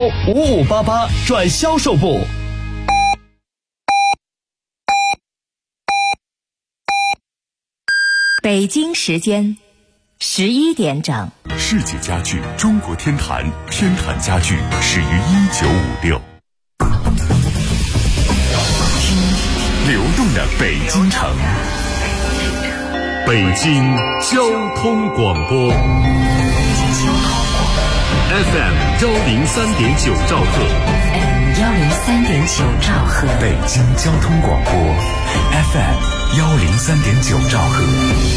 5588转销售部。 北京时间11点整。 世界家具中国天坛，天坛家具始于1956。听流动的北京城，北京交通广播 FM 103.9兆赫 103.9兆赫， 北京交通广播 FM 103.9兆赫。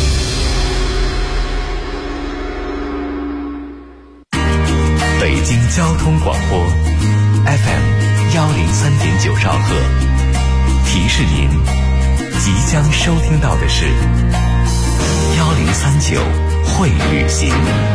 北京交通广播 FM 103.9兆赫，提示您即将收听到的是1039会旅行。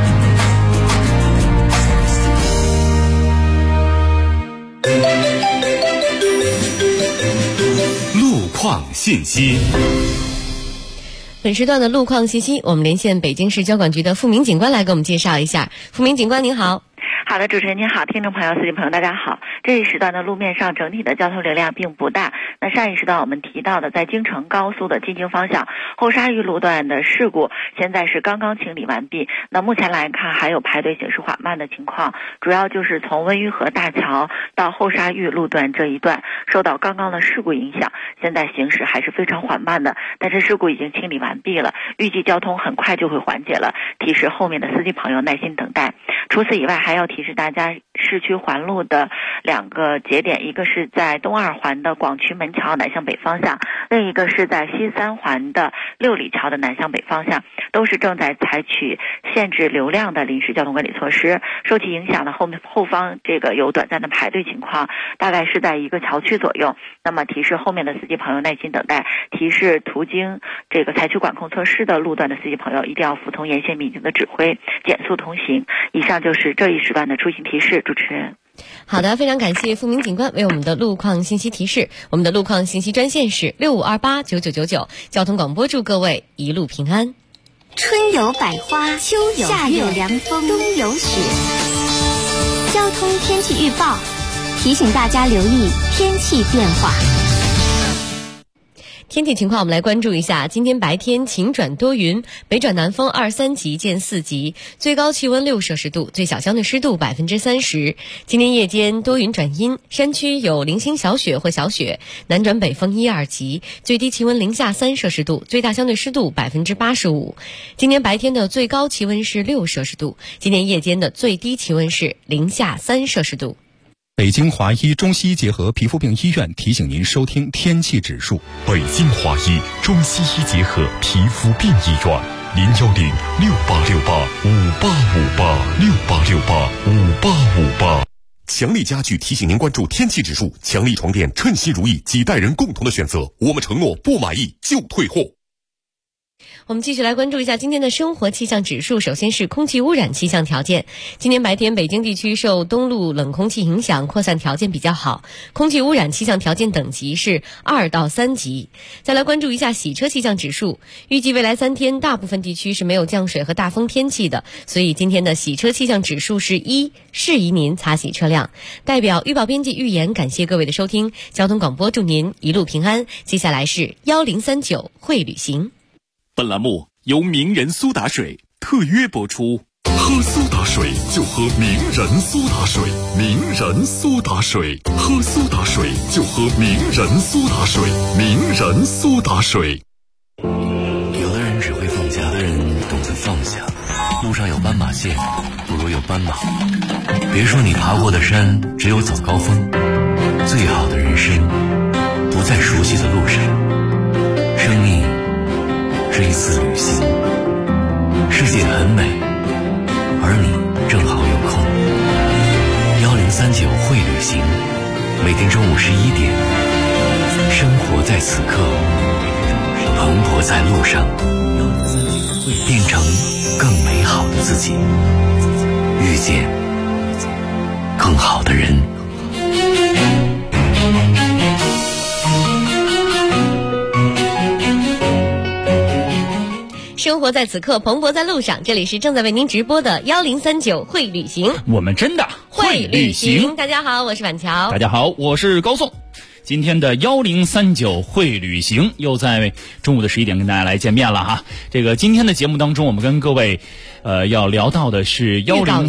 路况信息。 本时段的路况信息，我们连线北京市交管局的付明警官来给我们介绍一下。付明警官您好。 好的，主持人您好，听众朋友、司机朋友大家好。这一时段的路面上整体的交通流量并不大。那上一时段我们提到的在京承高速的进京方向后沙峪路段的事故，现在是刚刚清理完毕。那目前来看还有排队行驶缓慢的情况，主要就是从温榆河大桥到后沙峪路段这一段受到刚刚的事故影响，现在行驶还是非常缓慢的，但是事故已经清理完毕了，预计交通很快就会缓解了，提示后面的司机朋友耐心等待。除此以外，还要提示大家市区环路的两个节点，一个是在东二环的广渠门桥南向北方向，另一个是在西三环的六里桥的南向北方向，都是正在采取限制流量的临时交通管理措施。受其影响呢，后方这个有短暂的排队情况，大概是在一个桥区左右。那么提示后面的司机朋友耐心等待，提示途经这个采取管控措施的路段的司机朋友一定要服从沿线民警的指挥，减速通行。以上就是这一时段的出行提示，主持人。 好的，非常感谢付明警官为我们的路况信息提示。我们的路况信息专线是65289999，交通广播祝各位一路平安。 春有百花，秋有夏有凉风，冬有雪。交通天气预报提醒大家留意天气变化。 天气情况我们来关注一下，今天白天晴转多云，北转南风2、3级见4级，最高气温6摄氏度，最小相对湿度30%。今天夜间多云转阴，山区有零星小雪或小雪，南转北风1、2级，最低气温零下3摄氏度，最大相对湿度85%。今天白天的最高气温是6摄氏度，今天夜间的最低气温是零下3摄氏度。 北京华医中西医结合皮肤病医院提醒您收听天气指数。北京华医中西医结合皮肤病医院，0106858586858强力家具提醒您关注天气指数。强力床垫称心如意，几代人共同的选择。我们承诺不满意就退货。 我们继续来关注一下今天的生活气象指数。首先是空气污染气象条件。今天白天北京地区受东陆冷空气影响，扩散条件比较好，空气污染气象条件等级是2到3级。再来关注一下洗车气象指数。预计未来3天大部分地区是没有降水和大风天气的，所以今天的洗车气象指数是1，适宜您擦洗车辆。代表预报编辑预言感谢各位的收听，交通广播祝您一路平安。接下来是1039会旅行。 本栏目由名人苏打水特约播出。 喝苏打水就喝名人苏打水，名人苏打水，喝苏打水就喝名人苏打水，名人苏打水。 有的人只会放假，有的人懂得放下。路上有斑马线，不如有斑马。别说你爬过的山只有早高峰，最好的人生不在熟悉的路上。生命是一次旅行，世界很美，而你正好有空。1039会旅行，每天中午11点，生活在此刻，蓬勃在路上，变成更美好的自己，遇见更好的人。 生活在此刻，蓬勃在路上。这里是正在为您直播的1039会旅行， 我们真的会旅行。 大家好，我是板桥。 大家好，我是高颂。今天的1039会旅行又在中午的11点跟大家来见面了哈。这个今天的节目当中，我们跟各位要聊到的是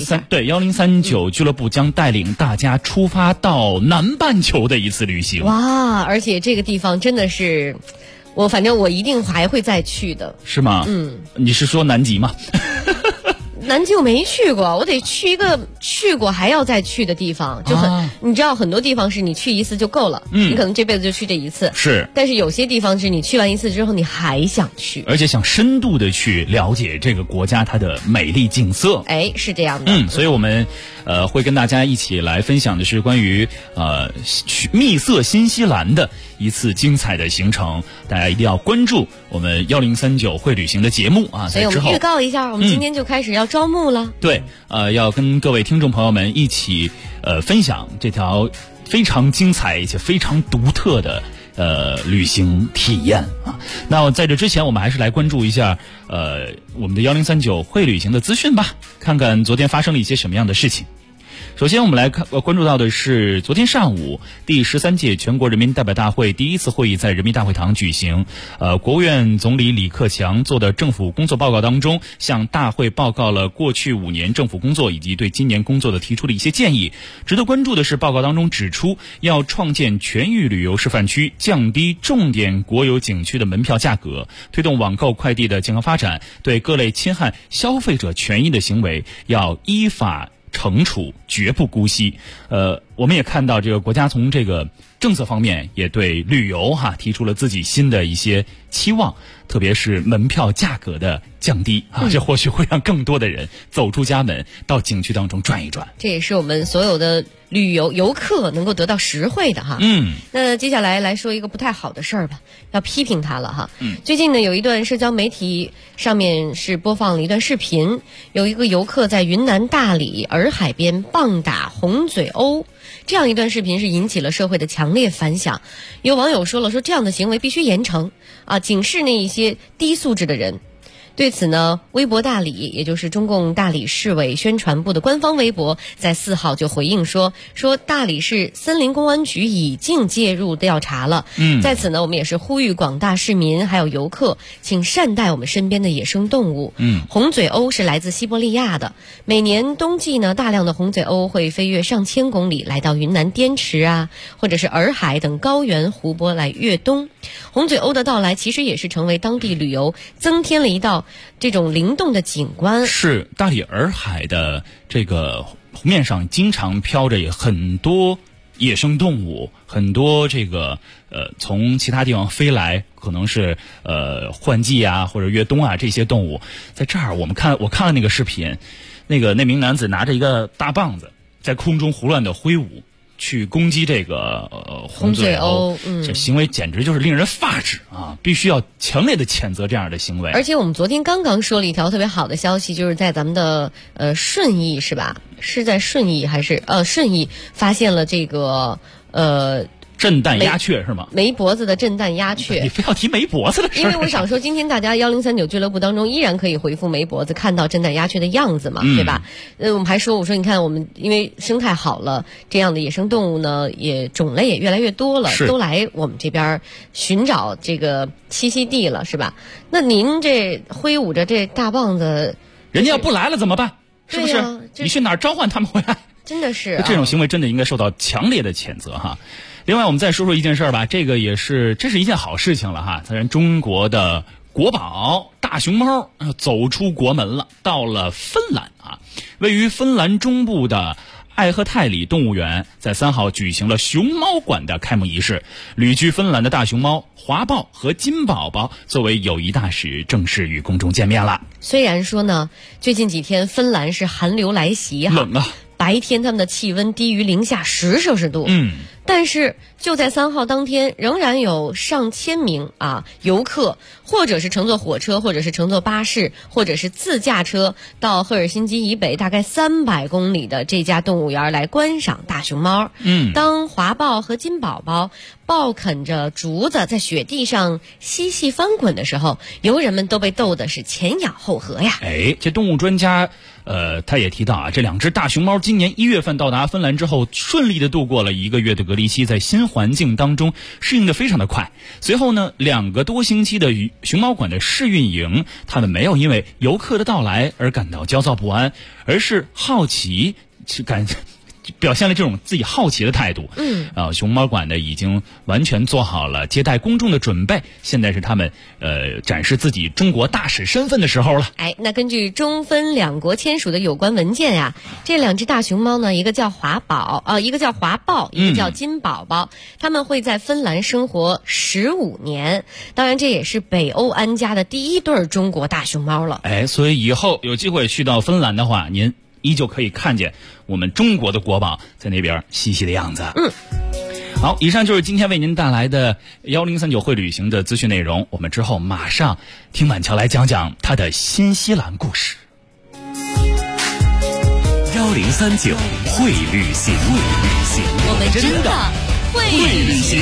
1039俱乐部将带领大家出发到南半球的一次旅行。 哇，而且这个地方真的是反正我一定还会再去的。 是吗？你是说南极吗？ 南极我没去过，我得去一个去过还要再去的地方，就你知道很多地方是你去一次就够了，你可能这辈子就去这一次， 是。 但是有些地方是你去完一次之后你还想去， 而且想深度的去了解这个国家它的美丽景色。 哎，是这样的。 所以我们会跟大家一起来分享的是关于密色新西兰的一次精彩的行程，大家一定要关注我们1039会旅行的节目啊。 所以我们预告一下，我们今天就开始要招募了。 对，要跟各位听众朋友们一起分享这条非常精彩且非常独特的旅行体验啊。那在这之前，我们还是来关注一下我们的1039会旅行的资讯吧，看看昨天发生了一些什么样的事情。首先我们来关注到的是昨天上午第13届全国人民代表大会第一次会议在人民大会堂举行。国务院总理李克强做的政府工作报告当中，向大会报告了过去5年政府工作以及对今年工作的提出的一些建议。值得关注的是，报告当中指出，要创建全域旅游示范区，降低重点国有景区的门票价格，推动网购快递的健康发展，对各类侵害消费者权益的行为要依法惩处，绝不姑息。我们也看到这个国家从这个政策方面也对旅游提出了自己新的一些期望，特别是门票价格的降低这或许会让更多的人走出家门，到景区当中转一转。 这也是我们所有的旅游游客能够得到实惠的哈。那接下来说一个不太好的事儿吧，要批评他了哈。最近呢，有一段社交媒体上面是播放了一段视频，有一个游客在云南大理洱海边棒打红嘴鸥，这样一段视频是引起了社会的强烈反响。有网友说这样的行为必须严惩啊，警示那一些低素质的人。对此呢，微博大理，也就是中共大理市委宣传部的官方微博，在4号就回应说大理市森林公安局已经介入调查了。在此呢，我们也是呼吁广大市民还有游客，请善待我们身边的野生动物。红嘴鸥是来自西伯利亚的，每年冬季呢，大量的红嘴鸥会飞越上千公里，来到云南滇池啊，或者是洱海等高原湖泊来越冬。红嘴鸥的到来其实也是成为当地旅游增添了一道这种灵动的景观。 是，大理洱海的这个湖面上经常飘着很多野生动物，很多这个从其他地方飞来，可能是换季啊或者越冬啊这些动物。在这儿我看了那个视频，那名男子拿着一个大棒子在空中胡乱的挥舞，去攻击这个红嘴鸥，这行为简直就是令人发指啊！必须要强烈的谴责这样的行为。 而且我们昨天刚刚说了一条特别好的消息，就是在咱们的顺义是吧？是在顺义还是顺义发现了这个震旦鸦雀是吗？ 没脖子的震旦鸦雀。 你非要提没脖子的事儿？ 因为我想说，今天大家1039俱乐部当中依然可以回复没脖子，看到震旦鸦雀的样子嘛，对吧？我们还说，我说你看，我们因为生态好了，这样的野生动物呢，也种类也越来越多了，都来我们这边寻找这个栖息地了，是吧？那您这挥舞着这大棒子， 人家要不来了怎么办？是不是？你去哪儿召唤他们回来？ 真的是这种行为真的应该受到强烈的谴责哈。另外我们再说一件事吧，这是一件好事情了哈。咱中国的国宝大熊猫走出国门了，到了芬兰啊。位于芬兰中部的艾赫泰里动物园在3号举行了熊猫馆的开幕仪式，旅居芬兰的大熊猫华豹和金宝宝作为友谊大使正式与公众见面了。 虽然说呢，最近几天芬兰是寒流来袭哈， 冷啊。 白天他们的气温低于零下10摄氏度。但是就在3号当天，仍然有上千名游客，或者是乘坐火车，或者是乘坐巴士，或者是自驾车到赫尔辛基以北大概300公里的这家动物园来观赏大熊猫。当华豹和金宝宝抱啃着竹子在雪地上嬉戏翻滚的时候，游人们都被逗得是前仰后合呀。 这动物专家他也提到这2只大熊猫今年1月份到达芬兰之后，顺利的度过了1个月的隔离期，在新环境当中适应的非常的快。随后呢，2个多星期的熊猫馆的试运营，他们没有因为游客的到来而感到焦躁不安，而是好奇表现了这种自己好奇的态度。熊猫馆呢已经完全做好了接待公众的准备，现在是他们展示自己中国大使身份的时候了。 那根据中芬2国签署的有关文件呀，这2只大熊猫呢，一个叫华豹，一个叫华豹，一个叫金宝宝，他们会在芬兰生活15年。当然，这也是北欧安家的第1对中国大熊猫了。 所以以后有机会去到芬兰的话，您依旧可以看见我们中国的国宝在那边嬉戏的样子。好，以上就是今天为您带来的1039会旅行的资讯内容。我们之后马上听晚乔来讲讲他的新西兰故事。 1039会旅行， 我们真的会旅行。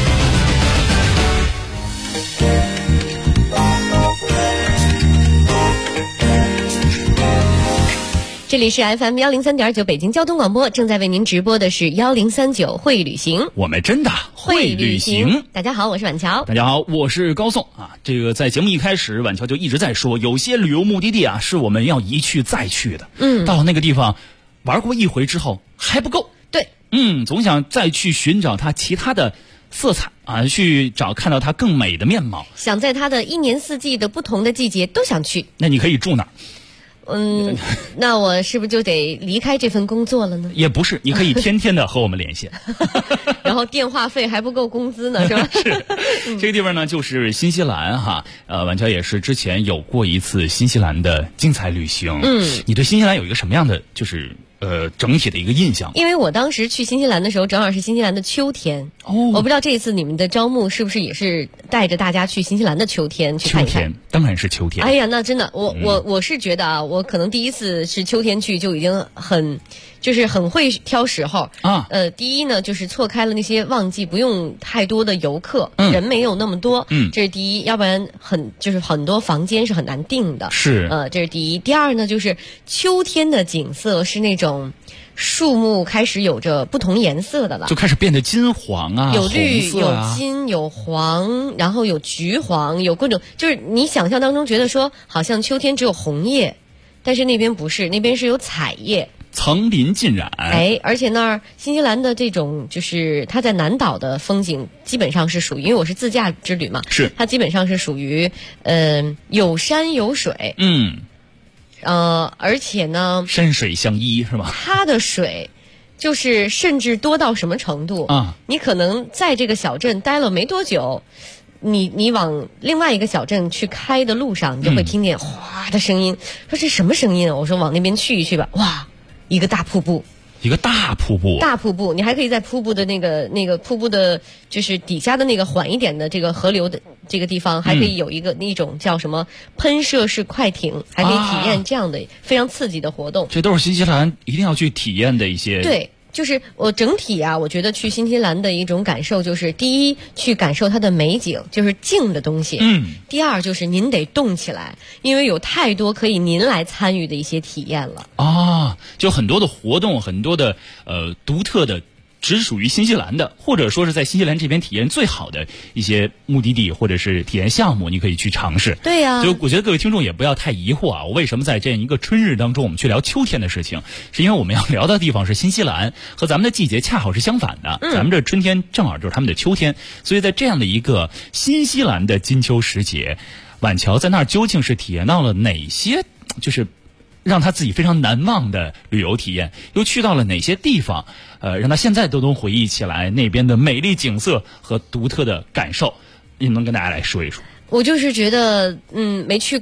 这里是 FM 103.9北京交通广播，正在为您直播的是1039会旅行。 我们真的会旅行。 大家好，我是晚乔。 大家好，我是高颂这个在节目一开始，晚乔就一直在说，有些旅游目的地是我们要一去再去的。到了那个地方玩过一回之后还不够。 对。 总想再去寻找它其他的色彩去看到它更美的面貌。 想在它的1年4季的不同的季节都想去。 那你可以住哪儿？ 那我是不是就得离开这份工作了呢？ 也不是，你可以天天的和我们连线。 然后电话费还不够工资呢，是吧？ 是。这个地方呢就是新西兰晚乔也是之前有过一次新西兰的精彩旅行。你对新西兰有一个什么样的整体的一个印象？ 因为我当时去新西兰的时候，正好是新西兰的秋天。我不知道这一次你们的招募是不是也是带着大家去新西兰的秋天去看一看？ 秋天当然是秋天。 哎呀，那真的，我是觉得我可能第一次是秋天去就已经很会挑时候第一呢，就是错开了那些旺季，不用太多的游客，人没有那么多。这是第一，要不然很多房间是很难订的。 是。 这是第一。第二呢，就是秋天的景色是那种树木开始有着不同颜色的了， 就开始变得金黄有绿有金有黄，然后有橘黄，有各种，就是你想象当中觉得说好像秋天只有红叶，但是那边不是，那边是有彩叶， 层林尽染。 而且那儿新西兰的这种它在南岛的风景基本上是属于，因为我是自驾之旅嘛， 是它基本上是属于有山有水。而且呢， 山水相依是吧？ 它的水甚至多到什么程度你可能在这个小镇待了没多久，你往另外一个小镇去开的路上，你就会听见哗的声音。说这什么声音啊？我说往那边去一去吧。哇，一个大瀑布。 一个大瀑布， 你还可以在瀑布的那个瀑布的，就是底下的那个缓一点的这个河流的这个地方，还可以有一个那种叫什么喷射式快艇，还可以体验这样的非常刺激的活动。 这都是新西兰一定要去体验的一些。 对。就是我整体我觉得去新西兰的一种感受就是第一，去感受它的美景，就是静的东西。第二就是您得动起来，因为有太多可以您来参与的一些体验了。 就很多的活动，很多的独特的只属于新西兰的，或者说是在新西兰这边体验最好的一些目的地或者是体验项目，你可以去尝试。 对呀。 就我觉得各位听众也不要太疑惑我为什么在这样一个春日当中我们去聊秋天的事情，是因为我们要聊的地方是新西兰，和咱们的季节恰好是相反的。咱们这春天正好就是他们的秋天，所以在这样的一个新西兰的金秋时节，晚乔在那儿究竟是体验到了哪些让他自己非常难忘的旅游体验，又去到了哪些地方让他现在都能回忆起来那边的美丽景色和独特的感受，你能跟大家来说一说？ 我就是觉得没去够，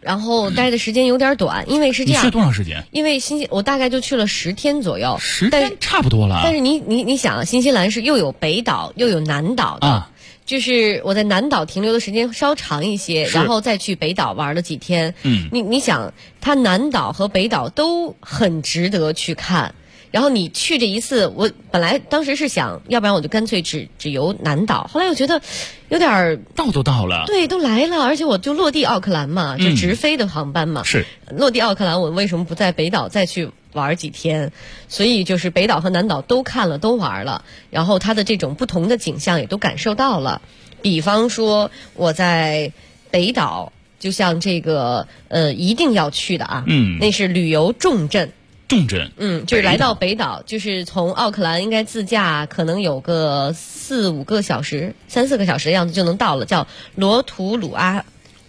然后待的时间有点短，因为是这样。 你去了多长时间？ 因为我大概就去了10天左右 ，10天差不多了。 但是你想，新西兰是又有北岛又有南岛的。 啊， 就是我在南岛停留的时间稍长一些，然后再去北岛玩了几天。你想，它南岛和北岛都很值得去看。然后你去这一次，我本来当时是想，要不然我就干脆只游南岛。后来又觉得有点都到了， 对，都来了，而且我就落地奥克兰嘛，就直飞的航班嘛。 是落地奥克兰，我为什么不在北岛再去玩几天？所以就是北岛和南岛都看了，都玩了，然后它的这种不同的景象也都感受到了。比方说我在北岛，就像这个一定要去的啊，那是旅游重镇。就是来到北岛，就是从奥克兰应该自驾可能有个4-5个小时，3-4个小时的样子就能到了，叫罗图鲁阿。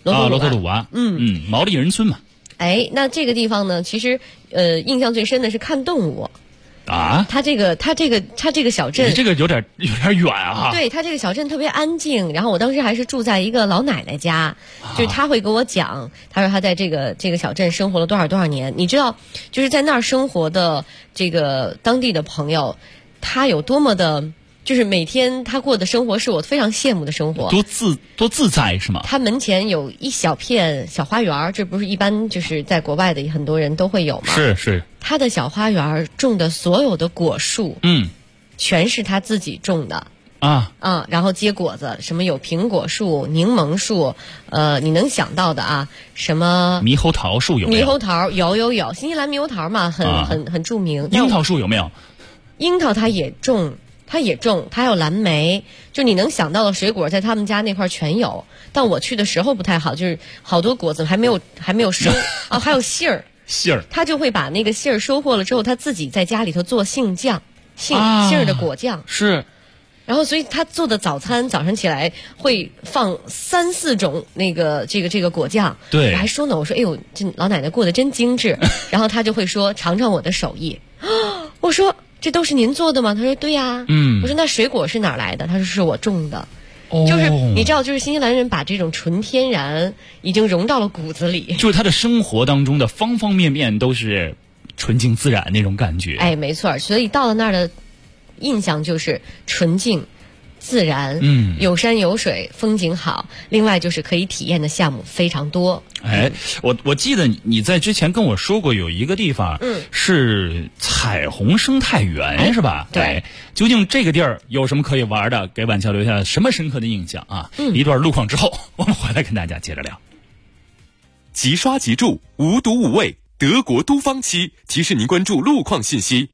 毛利人村嘛。 哎，那这个地方呢，其实印象最深的是看动物。 啊， 它这个小镇， 这个有点远啊。 对，它这个小镇特别安静。然后我当时还是住在一个老奶奶家，就是她会给我讲，她说她在这个小镇生活了多少年。你知道，就是在那儿生活的这个当地的朋友，他有多么的，就是每天他过的生活是我非常羡慕的生活， 多自在是吗？ 他门前有一小片小花园，这不是一般就是在国外的很多人都会有吗？ 是。 他的小花园种的所有的果树，全是他自己种的然后结果子，什么有苹果树、柠檬树，你能想到的啊，什么猕猴桃树有没有？ 猕猴桃有，新西兰猕猴桃嘛，很著名。 樱桃树有没有？ 樱桃它也种，它还有蓝莓，就你能想到的水果在他们家那块全有。但我去的时候不太好，就是好多果子还没有收还有杏儿。他就会把那个杏儿收获了之后，他自己在家里头做杏酱，杏儿的果酱是。 然后，所以他做的早餐早上起来会放3-4种这个果酱。 对， 我还说呢，我说哎呦，这老奶奶过得真精致。然后他就会说尝尝我的手艺。我说这都是您做的吗？他说对呀。我说那水果是哪儿来的？他说是我种的。就是你知道，就是新西兰人把这种纯天然已经融到了骨子里， 就是他的生活当中的方方面面都是纯净自然那种感觉。 哎，没错，所以到了那儿的印象就是纯净自然，有山有水，风景好。另外就是可以体验的项目非常多。 哎，我记得你在之前跟我说过，有一个地方，是彩虹生态园，是吧？ 对。 究竟这个地儿有什么可以玩的？给晚乔留下什么深刻的印象啊？一段路况之后，我们回来跟大家接着聊。 即刷即住，无毒无味，德国都芳漆提示您关注路况信息。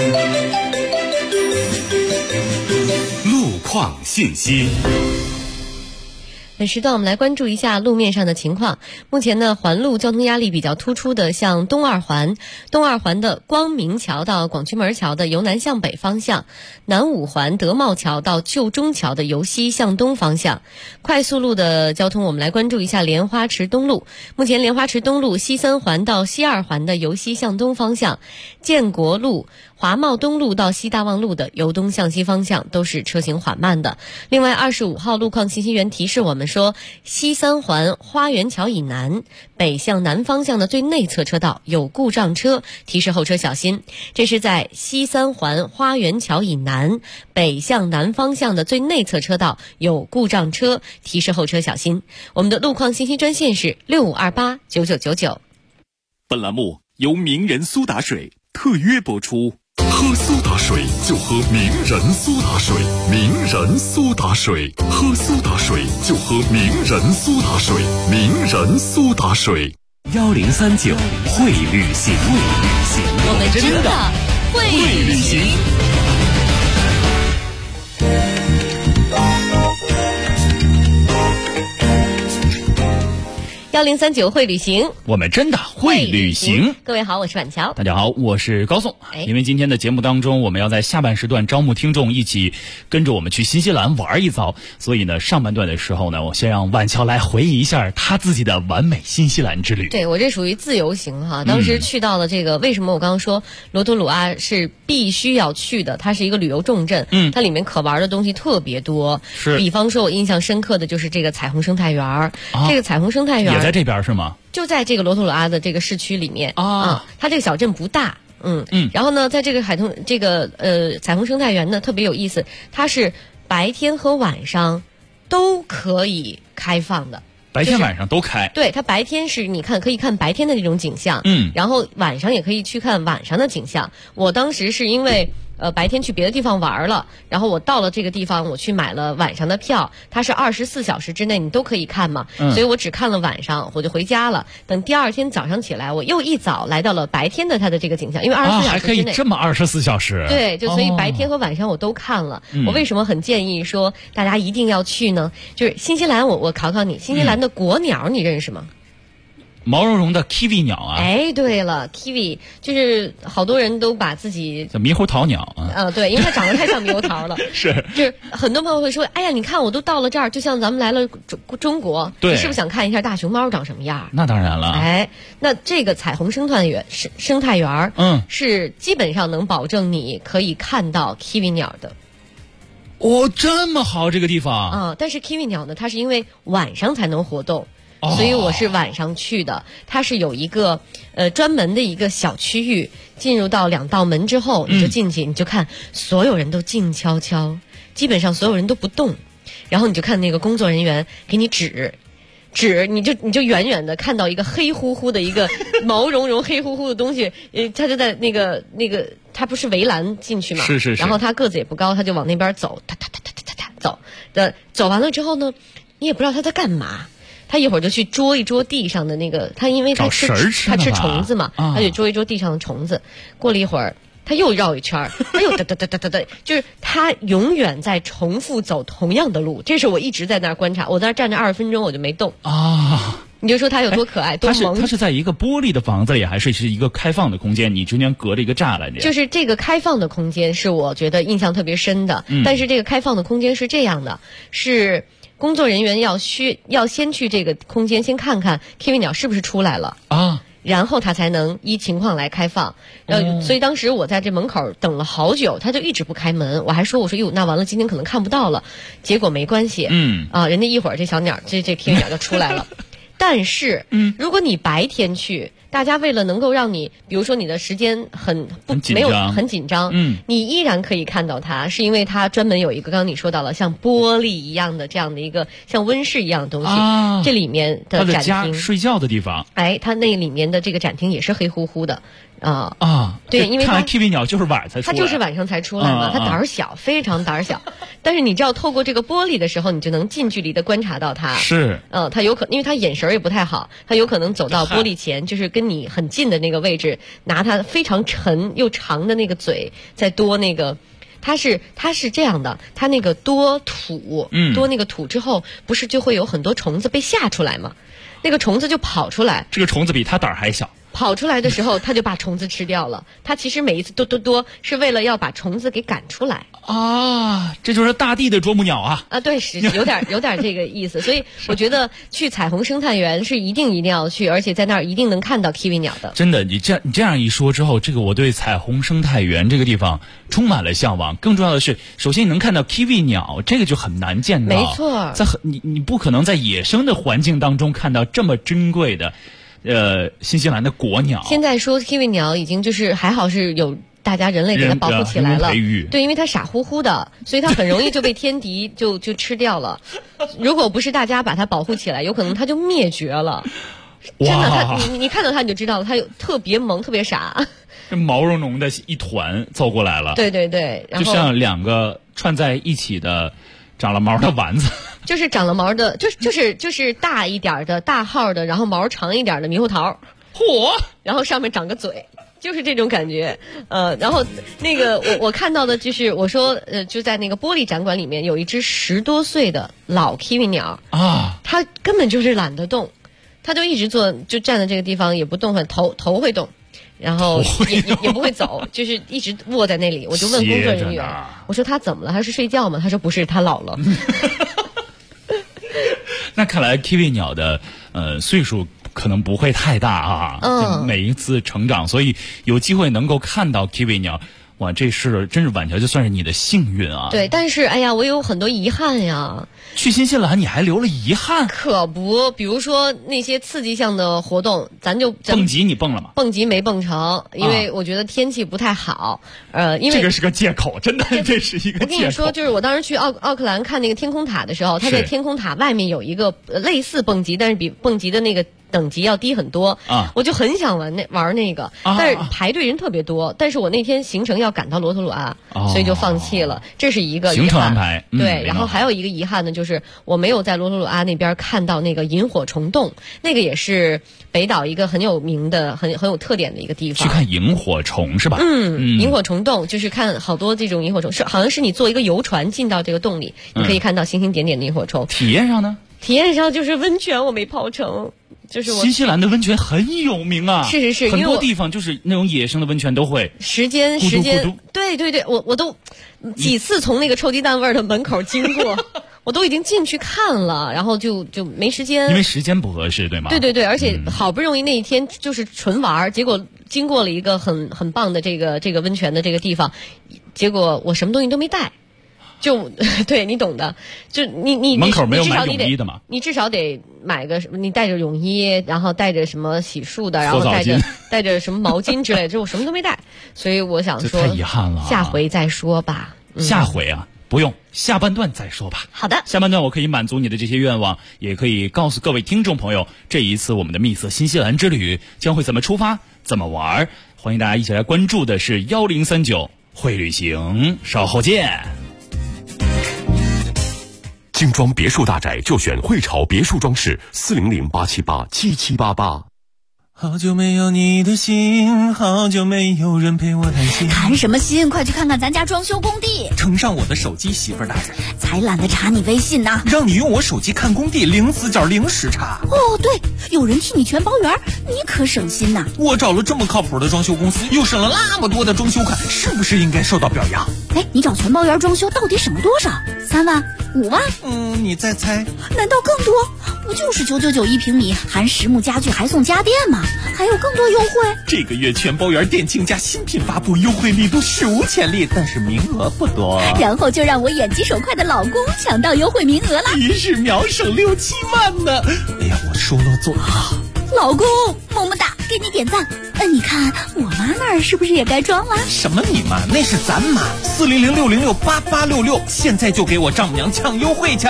路况信息。 本时段我们来关注一下路面上的情况。目前呢，环路交通压力比较突出的，像东二环的光明桥到广渠门桥的由南向北方向，南五环德茂桥到旧中桥的由西向东方向。快速路的交通我们来关注一下莲花池东路。目前莲花池东路西3环到西2环的由西向东方向，建国路华茂东路到西大望路的由东向西方向都是车行缓慢的。另外25号路况信息员提示我们说，西3环花园桥以南北向南方向的最内侧车道有故障车，提示后车小心。这是在西3环花园桥以南北向南方向的最内侧车道有故障车，提示后车小心。我们的路况信息专线是65289999。 本栏目由名人苏打水特约播出。 喝苏打水就喝名人苏打水，名人苏打水，喝苏打水就喝名人苏打水，名人苏打水。 1039会旅行， 我们真的会旅行。1039会旅行， 我们真的会旅行。 各位好，我是晚乔。 大家好，我是高颂。因为今天的节目当中，我们要在下半时段招募听众一起跟着我们去新西兰玩一遭，所以呢，上半段的时候呢，我先让晚乔来回忆一下他自己的完美新西兰之旅。 对，我这属于自由行哈，当时去到了这个，为什么我刚刚说罗图鲁阿是必须要去的？它是一个旅游重镇，它里面可玩的东西特别多。 是， 比方说我印象深刻的就是这个彩虹生态园。这个彩虹生态园也在这边是吗？ 就在这个罗托鲁阿的这个市区里面它这个小镇不大。然后呢，在这个彩虹生态园呢特别有意思，它是白天和晚上都可以开放的， 白天晚上都开。 对，它白天是你可以看白天的那种景象，然后晚上也可以去看晚上的景象。我当时是因为白天去别的地方玩了，然后我到了这个地方，我去买了晚上的票，它是24小时之内你都可以看嘛，所以我只看了晚上，我就回家了。等第二天早上起来，我又一早来到了白天的它的这个景象，因为24小时之内还可以这么24小时。 对，就所以白天和晚上我都看了。我为什么很建议说大家一定要去呢？就是新西兰，我考考你，新西兰的国鸟你认识吗？ 毛茸茸的 kiwi 鸟啊！ 哎，对了 ，kiwi 就是好多人都把自己叫猕猴桃鸟啊。 对，因为它长得太像猕猴桃了。 是， 就是很多朋友会说，哎呀，你看我都到了这儿，就像咱们来了中国， 对， 你是不是想看一下大熊猫长什么样？ 那当然了。 哎，那这个彩虹生态园是基本上能保证你可以看到 kiwi 鸟的。 哦，这么好这个地方但是 kiwi 鸟呢，它是因为晚上才能活动。所以我是晚上去的，它是有一个专门的一个小区域，进入到2道门之后，你就进去，你就看所有人都静悄悄，基本上所有人都不动，然后你就看那个工作人员给你指，你就远远的看到一个黑乎乎的一个毛茸茸黑乎乎的东西，他就在那个他不是围栏进去嘛， 是， 然后他个子也不高，他就往那边走，走完了之后呢，你也不知道他在干嘛。他一会儿就去捉一捉地上的那个，他因为他吃虫子嘛，他就捉一捉地上的虫子。过了一会儿，他又绕一圈，他又哒，就是他永远在重复走同样的路。这是我一直在那儿观察，我在那儿站着20分钟，我就没动啊。你就说他有多可爱，多萌。 他是在一个玻璃的房子里，还是一个开放的空间？你中间隔着一个栅栏？ 就是这个开放的空间是我觉得印象特别深的。但是这个开放的空间是这样的，是工作人员要先去这个空间先看看 kiwi 鸟是不是出来了啊，然后他才能依情况来开放。所以当时我在这门口等了好久，他就一直不开门。我还说哟，那完了，今天可能看不到了。结果没关系，人家一会儿这小鸟这 kiwi 鸟就出来了。但是，如果你白天去，大家为了能够让你，比如说你的时间很紧张，你依然可以看到它，是因为它专门有一个，刚刚你说到了像玻璃一样的这样的一个像温室一样的东西，这里面的展厅， 睡觉的地方， 它那里面的这个展厅也是黑乎乎的。对，因为看来 kiwi 鸟就是晚上才出来， 它就是晚上才出来嘛，它胆儿小，非常胆儿小。但是你知道，透过这个玻璃的时候，你就能近距离的观察到它。 是， 它有可能，因为它眼神也不太好，它有可能走到玻璃前，就是跟你很近的那个位置，拿它非常沉又长的那个嘴在多那个。它是这样的，它那个多那个土之后，不是就会有很多虫子被吓出来吗？那个虫子就跑出来， 这个虫子比它胆儿还小。 跑出来的时候，它就把虫子吃掉了。它其实每一次多是为了要把虫子给赶出来啊！这就是大地的啄木鸟啊！ 对，是有点这个意思。所以我觉得去彩虹生态园是一定要去，而且在那儿一定能看到 kiwi 鸟的。 真的，你这样一说之后，这个我对彩虹生态园这个地方充满了向往。更重要的是，首先你能看到 kiwi 鸟，这个就很难见到。 没错， 你不可能在野生的环境当中看到这么珍贵的。新西兰的国鸟， 现在说 kiwi 鸟已经就是还好是有大家人类给它保护起来了，对，因为它傻乎乎的，所以它很容易就被天敌就吃掉了。如果不是大家把它保护起来，有可能它就灭绝了。真的，你看到它你就知道了，它有特别萌，特别傻， 这毛茸茸的一团走过来了。 对，然后就像两个串在一起的长了毛的丸子。 就是长了毛的，就是大一点的大号的，然后毛长一点的猕猴桃，然后上面长个嘴，就是这种感觉。然后那个我看到的就是我说就在那个玻璃展馆里面有一只10多岁的老 kiwi 鸟啊，它根本就是懒得动，它就一直就站在这个地方也不动，头会动。然后也不会走，就是一直卧在那里。我就问工作人员，我说他怎么了？他是睡觉吗？他说不是，他老了。 那看来 kiwi 鸟的岁数可能不会太大啊，每一次成长，所以有机会能够看到 kiwi 鸟。 哇，这是真是晚桥就算是你的幸运啊。 对，但是哎呀，我有很多遗憾呀。 去新西兰你还留了遗憾？ 可不，比如说那些刺激项的活动，咱蹦极你蹦了吗？ 蹦极没蹦成，因为我觉得天气不太好。因为这个是个借口，真的，这是一个借口。 我跟你说，就是我当时去奥克兰看那个天空塔的时候，它在天空塔外面有一个类似蹦极，但是比蹦极的那个等级要低很多啊，我就很想玩那个，但是排队人特别多，但是我那天行程要赶到罗托鲁阿，所以就放弃了，这是一个行程安排。 对，然后还有一个遗憾呢，就是我没有在罗托鲁阿那边看到那个萤火虫洞，那个也是北岛一个很有名的、很有特点的一个地方。 去看萤火虫是吧？ 萤火虫洞就是看好多这种萤火虫，好像是你坐一个游船进到这个洞里，你可以看到星星点点的萤火虫。 体验上呢？ 体验上就是温泉我没泡成。就是新西兰的温泉很有名啊， 是， 很多地方就是那种野生的温泉都会。 时间，对，我都几次从那个臭鸡蛋味儿的门口经过，我都已经进去看了，然后就没时间， 因为时间不合适，对吗？ 对，而且好不容易那一天就是纯玩，结果经过了一个很棒的这个温泉的这个地方，结果我什么东西都没带。就对你懂的，就你门口没有买泳衣的嘛？ 你至少得买个什么？你带着泳衣，然后带着什么洗漱的，然后带着什么毛巾之类的，就我什么都没带，所以我想说， 太遗憾了， 下回再说吧。 下回啊，不用，下半段再说吧。 好的， 下半段我可以满足你的这些愿望，也可以告诉各位听众朋友，这一次我们的蜜色新西兰之旅将会怎么出发，怎么玩？欢迎大家一起来关注的是1039会旅行，稍后见。 精装别墅大宅就选汇潮别墅装饰，400-878-7788。 好久没有你的心，好久没有人陪我谈心。 谈什么心？快去看看咱家装修工地。 呈上我的手机，媳妇儿大人。 才懒得查你微信呢。 让你用我手机看工地，零死角零时差。 哦，对，有人替你全包圆，你可省心呐。 我找了这么靠谱的装修公司，又省了那么多的装修款，是不是应该受到表扬？ 哎，你找全包圆装修到底省了多少？3万、5万？ 你再猜？ 难道更多？不就是999一平米，含实木家具还送家电吗？还有更多优惠。 这个月全包圆店庆家新品发布，优惠力度史无前例，但是名额不多。 然后就让我眼疾手快的老公抢到优惠名额了， 一日秒省6-7万呢！哎呀，我说了做到。 老公，么么哒，给你点赞。你看我妈那儿是不是也该装了？ 什么你妈？那是咱妈。400-606-8866，现在就给我丈母娘抢优惠去。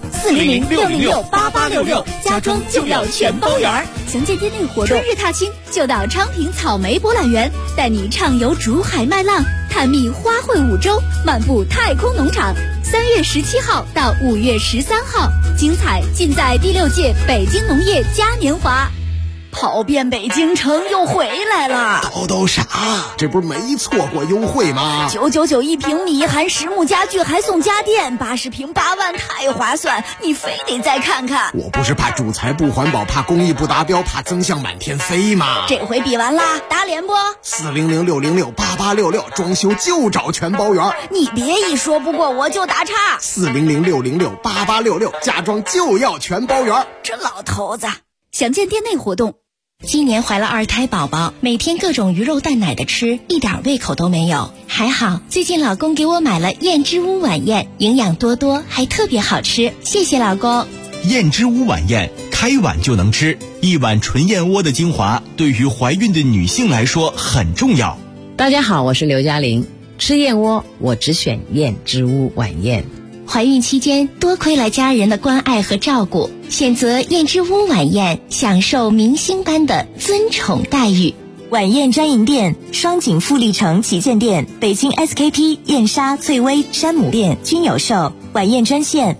400-606-8866，家装就要全包圆。详见店内活动。春日踏青就到昌平草莓博览园，带你畅游竹海麦浪，探秘花卉五洲，漫步太空农场。3月17号到5月13号，精彩尽在第6届北京农业嘉年华。跑遍北京城又回来了， 都啥？这不是没错过优惠吗 ？999一平米，含实木家具还送家电，80平8万，太划算！你非得再看看。 我不是怕主材不环保，怕工艺不达标，怕增项满天飞吗？ 这回比完啦，打脸不 ？400-606-8866，装修就找全包圆。 你别一说不过我就打岔。 400-606-8866，家装就要全包圆。 这老头子，详见店内活动。 今年怀了2胎宝宝，每天各种鱼肉蛋奶的吃，一点胃口都没有。还好最近老公给我买了燕之屋晚宴，营养多多，还特别好吃，谢谢老公。 燕之屋晚宴，开碗就能吃，一碗纯燕窝的精华，对于怀孕的女性来说很重要。 大家好，我是刘嘉玲，吃燕窝我只选燕之屋晚宴。 怀孕期间多亏了家人的关爱和照顾，选择燕之屋晚宴，享受明星般的尊宠待遇。 晚宴专营店：双井富力城旗舰店、北京 SKP、燕莎、翠微、山姆店均有售。晚宴专线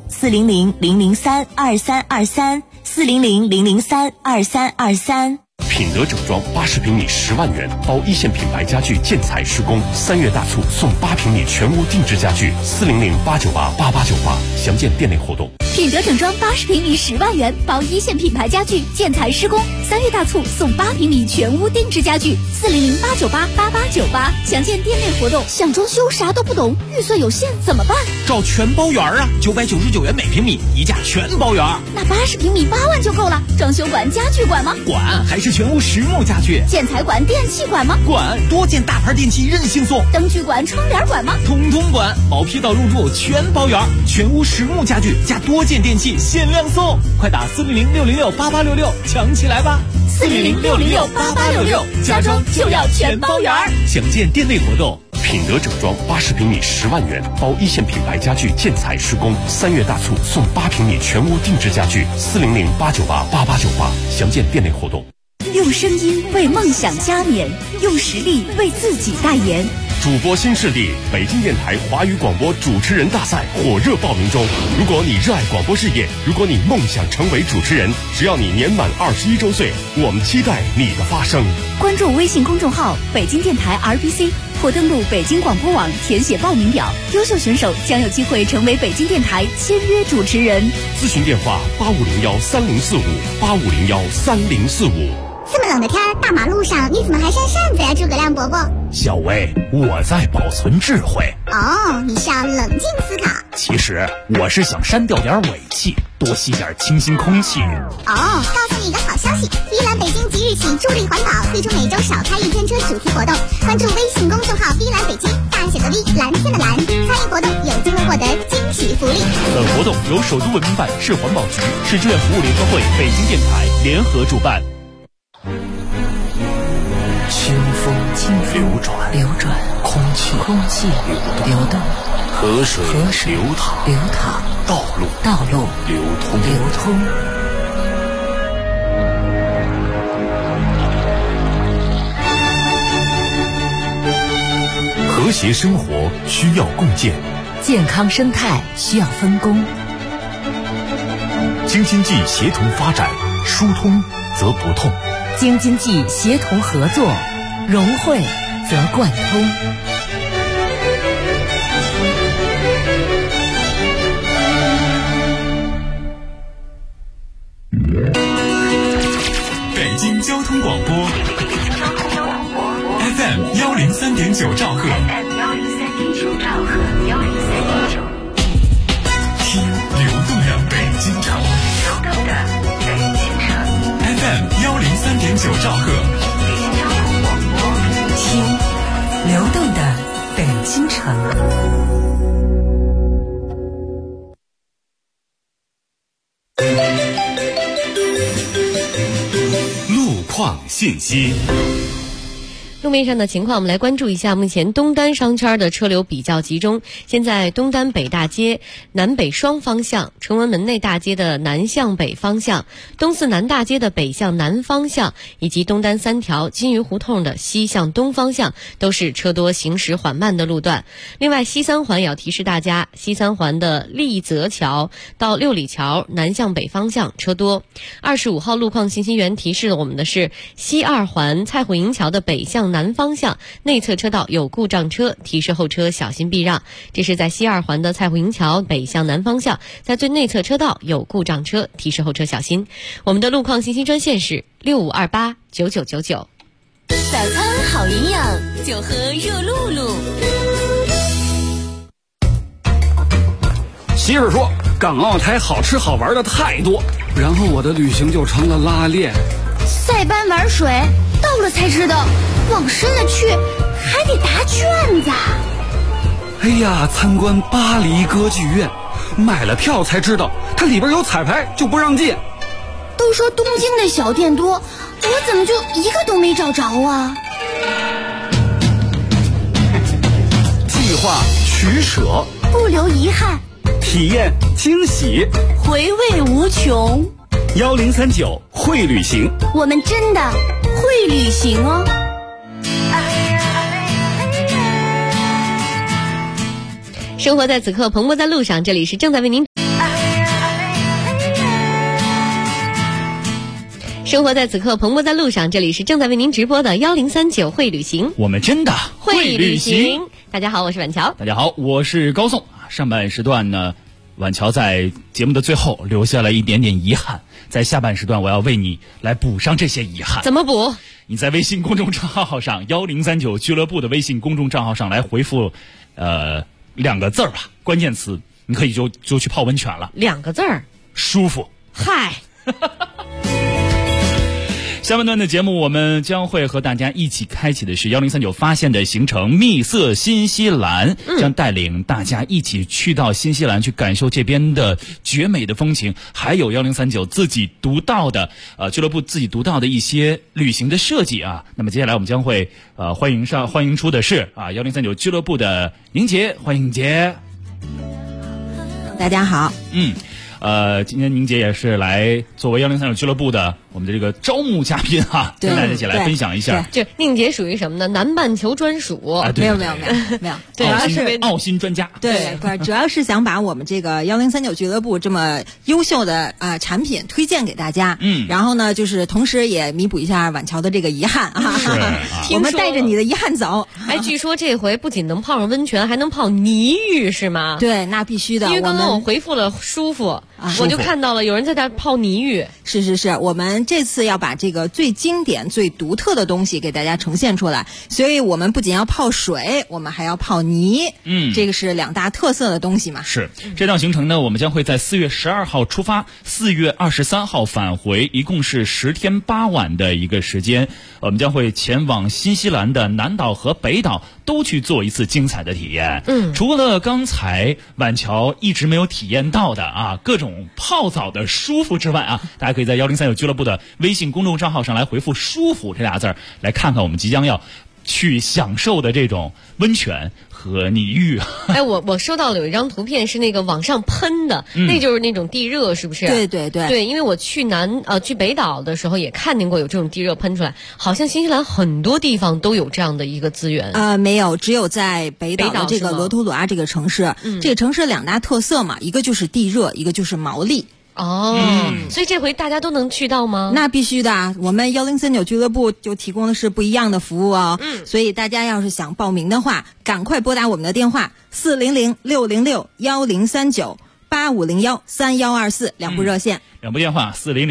400-003-2323 400-003-2323。 品德整装80平米10万元，包一线品牌家具建材施工，3月大促送8平米全屋定制家具，400-898-8898，详见店内活动。 品德整装80平米10万元，包一线品牌家具、建材施工。3月大促送8平米全屋定制家具，400-898-8898。详见店内活动。想装修啥都不懂，预算有限怎么办？ 找全包园啊，999元每平米，一价全包园。 那80平米8万就够了。装修馆、家具馆吗？ 管，还是全屋实木家具。 建材馆、电器馆吗？ 管，多件大牌电器任性送。 灯具馆、窗帘馆吗？ 通通管，毛坯到入住全包园，全屋实木家具加多件电器限量送，快打400-606-8866抢起来吧 ！400-606-8866，家装就要全包园。 详见店内活动。品德整装80平米10万元，包一线品牌家具、建材施工。3月大促送8平米全屋定制家具，400-898-8898。详见店内活动。 用声音为梦想加冕，用实力为自己代言。 主播新势力北京电台华语广播主持人大赛火热报名中。如果你热爱广播事业，如果你梦想成为主持人，只要你年满21周岁，我们期待你的发声。 关注微信公众号北京电台 RBC， 或登录北京广播网填写报名表。优秀选手将有机会成为北京电台签约主持人。 咨询电话85013045，85013045。 这么冷的天，大马路上你怎么还扇扇子呀，诸葛亮伯伯？ 小薇，我在保存智慧。 哦，你是要冷静思考。 其实我是想删掉点尾气，多吸点清新空气。 哦，告诉你一个好消息，依兰北京即日起助力环保，推出每周少开1天车主题活动。关注微信公众号“依兰北京”，大写的 V， 蓝天的蓝，参与活动有机会获得惊喜福利。 本活动由首都文明办、市环保局、市志愿服务联合会、北京电台联合主办。 清风流转，空气流动，河水流淌，道路流通。 和谐生活需要共建， 健康生态需要分工。 京津冀协同发展，疏通则不痛。 京津冀协同合作，融汇则贯通。 北京交通广播 FM 103.9兆赫，听流动的北京城。FM 103.9兆赫， 听流动的北京城。 路况信息。 路面上的情况我们来关注一下，目前东单商圈的车流比较集中。现在东单北大街南北双方向、崇文门内大街的南向北方向、东四南大街的北向南方向，以及东单3条金鱼胡同的西向东方向都是车多行驶缓慢的路段。另外西三环也要提示大家，西三环的立泽桥到六里桥南向北方向车多。25号路况信息员提示了我们的是西二环蔡虎营桥的北向南方向内侧车道有故障车，提示后车小心避让。这是在西二环的蔡虎营桥北向南方向，在最内侧车道有故障车，提示后车小心。我们的路况信息专线是65289999。 早餐好营养，就喝热露露。 媳妇说港澳台好吃好玩的太多，然后我的旅行就成了拉练。 塞班玩水，到了才知道，往深了去还得答卷子。 哎呀，参观巴黎歌剧院，买了票才知道它里边有彩排，就不让进。 都说东京的小店多，我怎么就一个都没找着啊？ 计划取舍， 不留遗憾， 体验惊喜， 回味无穷。 1039会旅行， 我们真的会旅行哦。 生活在此刻，蓬勃在路上，这里是正在为您生活在此刻，蓬勃在路上，这里是正在为您直播的1039会旅行， 我们真的会旅行。大家好，我是婉乔。 大家好，我是高颂。上半时段呢， 晚乔在节目的最后留下了一点点遗憾，在下半时段我要为你来补上这些遗憾。 怎么补？ 你在微信公众账号上1039俱乐部的微信公众账号上来回复2个字儿吧，关键词，你可以就去泡温泉了。 2个字儿， 舒服。 嗨。 下半段的节目，我们将会和大家一起开启的是1039发现的行程蜜色新西兰，将带领大家一起去到新西兰，去感受这边的绝美的风情，还有1039自己独到的俱乐部自己独到的一些旅行的设计啊。那么接下来我们将会欢迎出的是1039俱乐部的宁杰，欢迎宁杰。 大家好。 今天宁杰也是来作为1039俱乐部的我们的这个招募嘉宾哈，跟大家一起来分享一下。 这宁杰属于什么呢？南半球专属。 没有，主要是澳新专家。 对，主要是想把我们这个1039俱乐部这么优秀的产品推荐给大家。然后呢，就是同时也弥补一下晚乔的这个遗憾啊。我们带着你的遗憾走。 据说这回不仅能泡上温泉，还能泡泥浴是吗？ 对，那必须的。 因为刚刚我回复了舒服。我就看到了有人在这泡泥浴。 是，我们这次要把这个最经典最独特的东西给大家呈现出来，所以我们不仅要泡水，我们还要泡泥。这个是2大特色的东西嘛。 是，这趟行程呢，我们将会在4月12号出发，4月23号返回，一共是10天8晚的一个时间。我们将会前往新西兰的南岛和北岛都去做一次精彩的体验。除了刚才晚乔一直没有体验到的各种泡澡的舒服之外大家可以在1039俱乐部的微信公众账号上来回复舒服这俩字儿，来看看我们即将要去享受的这种温泉和泥浴。 我收到了有一张图片，是那个往上喷的，那就是那种地热，是不是？ 对， 因为我去北岛的时候也看见过有这种地热喷出来，好像新西兰很多地方都有这样的一个资源。 没有，只有在北岛的这个罗图鲁阿这个城市，这个城市2大特色嘛，一个就是地热，一个就是毛利。 所以这回大家都能去到吗？ 那必须的，我们1039俱乐部就提供的是不一样的服务哦。所以大家要是想报名的话，赶快拨打我们的电话400-606-1039 8501-3124 2部热线。 2部电话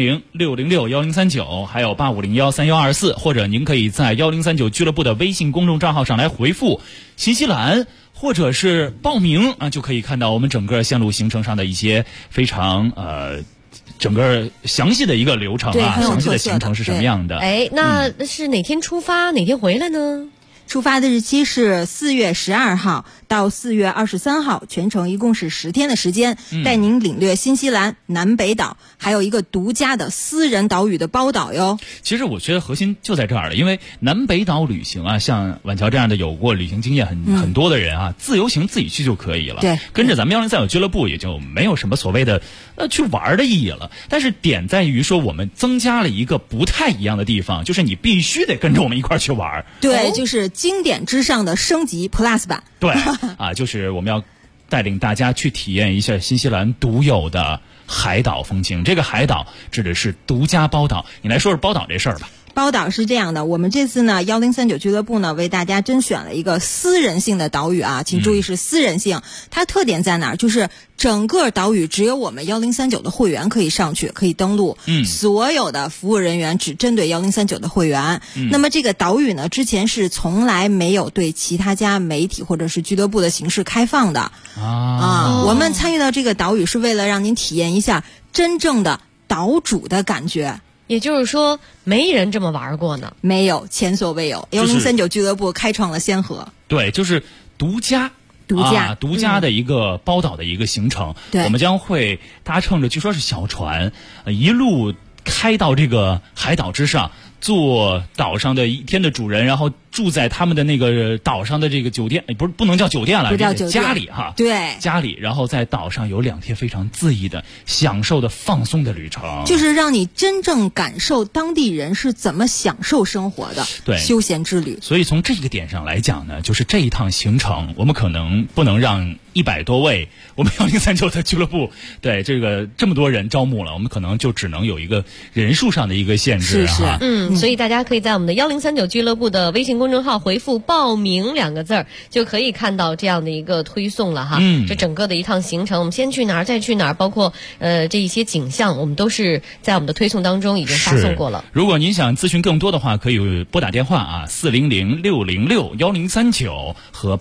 400-606-1039，还有8501-3124，或者您可以在1039俱乐部的微信公众账号上来回复新西兰，或者是报名就可以看到我们整个线路行程上的一些非常整个详细的一个流程详细的行程是什么样的。 那是哪天出发哪天回来呢？ 出发的日期是4月12号到4月23号，全程一共是10天的时间，带您领略新西兰南北岛，还有一个独家的私人岛屿的包岛哟。 其实我觉得核心就在这儿了，因为南北岛旅行像晚乔这样的有过旅行经验很多的人自由行自己去就可以了。 对， 跟着咱们1039俱乐部也就没有什么所谓的去玩的意义了。但是点在于说，我们增加了一个不太一样的地方，就是你必须得跟着我们一块儿去玩。 对，就是经典之上的升级 Plus 版。 对就是我们要带领大家去体验一下新西兰独有的海岛风情。这个海岛指的是独家包岛，你来说说包岛这事儿吧。 包岛是这样的，我们这次呢1039俱乐部呢为大家甄选了一个私人性的岛屿请注意是私人性。它特点在哪儿？就是整个岛屿只有我们1039的会员可以上去，可以登录。所有的服务人员只针对1039的会员。那么这个岛屿呢，之前是从来没有对其他家媒体或者是俱乐部的形式开放的。我们参与到这个岛屿是为了让您体验一下真正的岛主的感觉。 也就是说，没人这么玩过呢？ 没有，前所未有。1039俱乐部开创了先河。 对，就是独家的一个包岛的一个行程。我们将会搭乘着据说是小船，一路开到这个海岛之上，做岛上的一天的主人，然后住在他们的那个岛上的这个酒店，不能叫酒店了， 不叫酒店， 家里对， 家里，然后在岛上有2天非常恣意的享受的放松的旅程， 就是让你真正感受当地人是怎么享受生活的， 对， 休闲之旅。 所以从这个点上来讲呢，就是这一趟行程，我们可能不能让100多位我们1039的俱乐部对这么多人招募了，我们可能就只能有一个人数上的一个限制是所以大家可以在我们的1039俱乐部的微信公众号回复报名2个字儿，就可以看到这样的一个推送了哈。这整个的一趟行程，我们先去哪儿，再去哪儿，包括这一些景象，我们都是在我们的推送当中已经发送过了。 如果您想咨询更多的话，可以拨打电话啊，400-606-1039和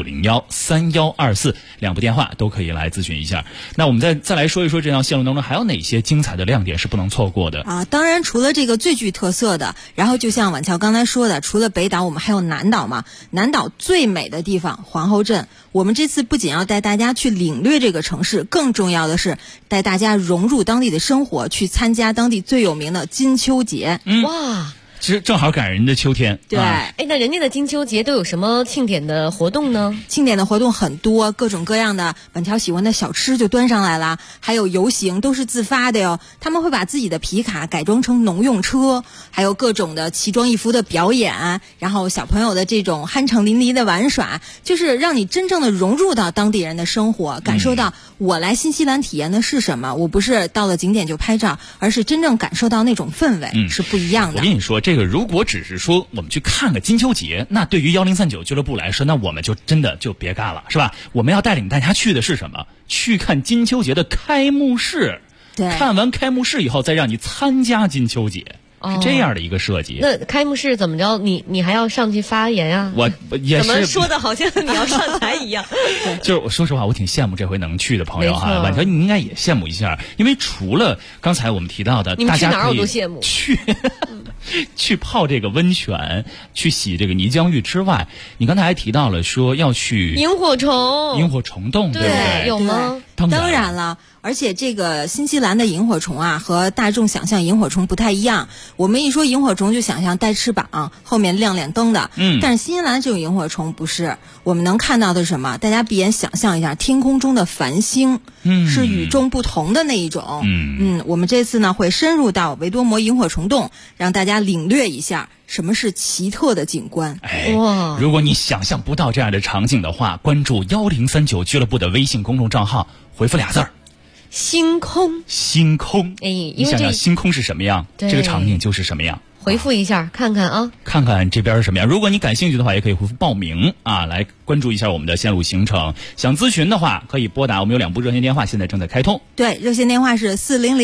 8501-3124两部电话都可以来咨询一下。那我们再来说一说这条线路当中还有哪些精彩的亮点是不能错过的啊？当然除了这个最具特色的，然后就像婉乔刚才说的，除了北岛我们还有南岛嘛。南岛最美的地方皇后镇，我们这次不仅要带大家去领略这个城市，更重要的是带大家融入当地的生活，去参加当地最有名的金秋节。 哇， 其实正好赶人的秋天。 对， 那人家的金秋节都有什么庆典的活动呢？ 庆典的活动很多，各种各样的板条喜欢的小吃就端上来了，还有游行都是自发的哟。他们会把自己的皮卡改装成农用车，还有各种的奇装异服的表演，然后小朋友的这种酣畅淋漓的玩耍，就是让你真正的融入到当地人的生活，感受到我来新西兰体验的是什么。我不是到了景点就拍照，而是真正感受到那种氛围，是不一样的。 我跟你说，这个如果只是说我们去看个金秋节，那对于1039俱乐部来说，那我们就真的就别干了，是吧？我们要带领大家去的是什么？去看金秋节的开幕式。 对， 看完开幕式以后，再让你参加金秋节。是这样的一个设计。 那开幕式怎么着？你还要上去发言啊？ 我也是。 怎么说的好像你要上台一样？ 就是我说实话，我挺羡慕这回能去的朋友哈。婉乔，你应该也羡慕一下，因为除了刚才我们提到的， 你们去哪儿大家可以我都羡慕。 去泡这个温泉，去洗这个泥浆浴之外，你刚才还提到了说要去萤火虫洞， 对不对？ 有吗？ 当然了。而且这个新西兰的萤火虫啊，和大众想象萤火虫不太一样。我们一说萤火虫就想象带翅膀，后面亮亮灯的。但是新西兰这种萤火虫不是。我们能看到的是什么？大家闭眼想象一下，天空中的繁星，是与众不同的那一种。我们这次呢会深入到维多摩萤火虫洞，让大家领略一下什么是奇特的景观。 哇！如果你想象不到这样的场景的话，关注1039俱乐部的微信公众账号，回复俩字儿。 星空， 你想想星空是什么样，这个场景就是什么样。 回复一下看看啊， 看看这边是什么样。如果你感兴趣的话，也可以回复报名啊，来关注一下我们的线路行程。想咨询的话，可以拨打我们有2部热线电话，现在正在开通。 对，热线电话是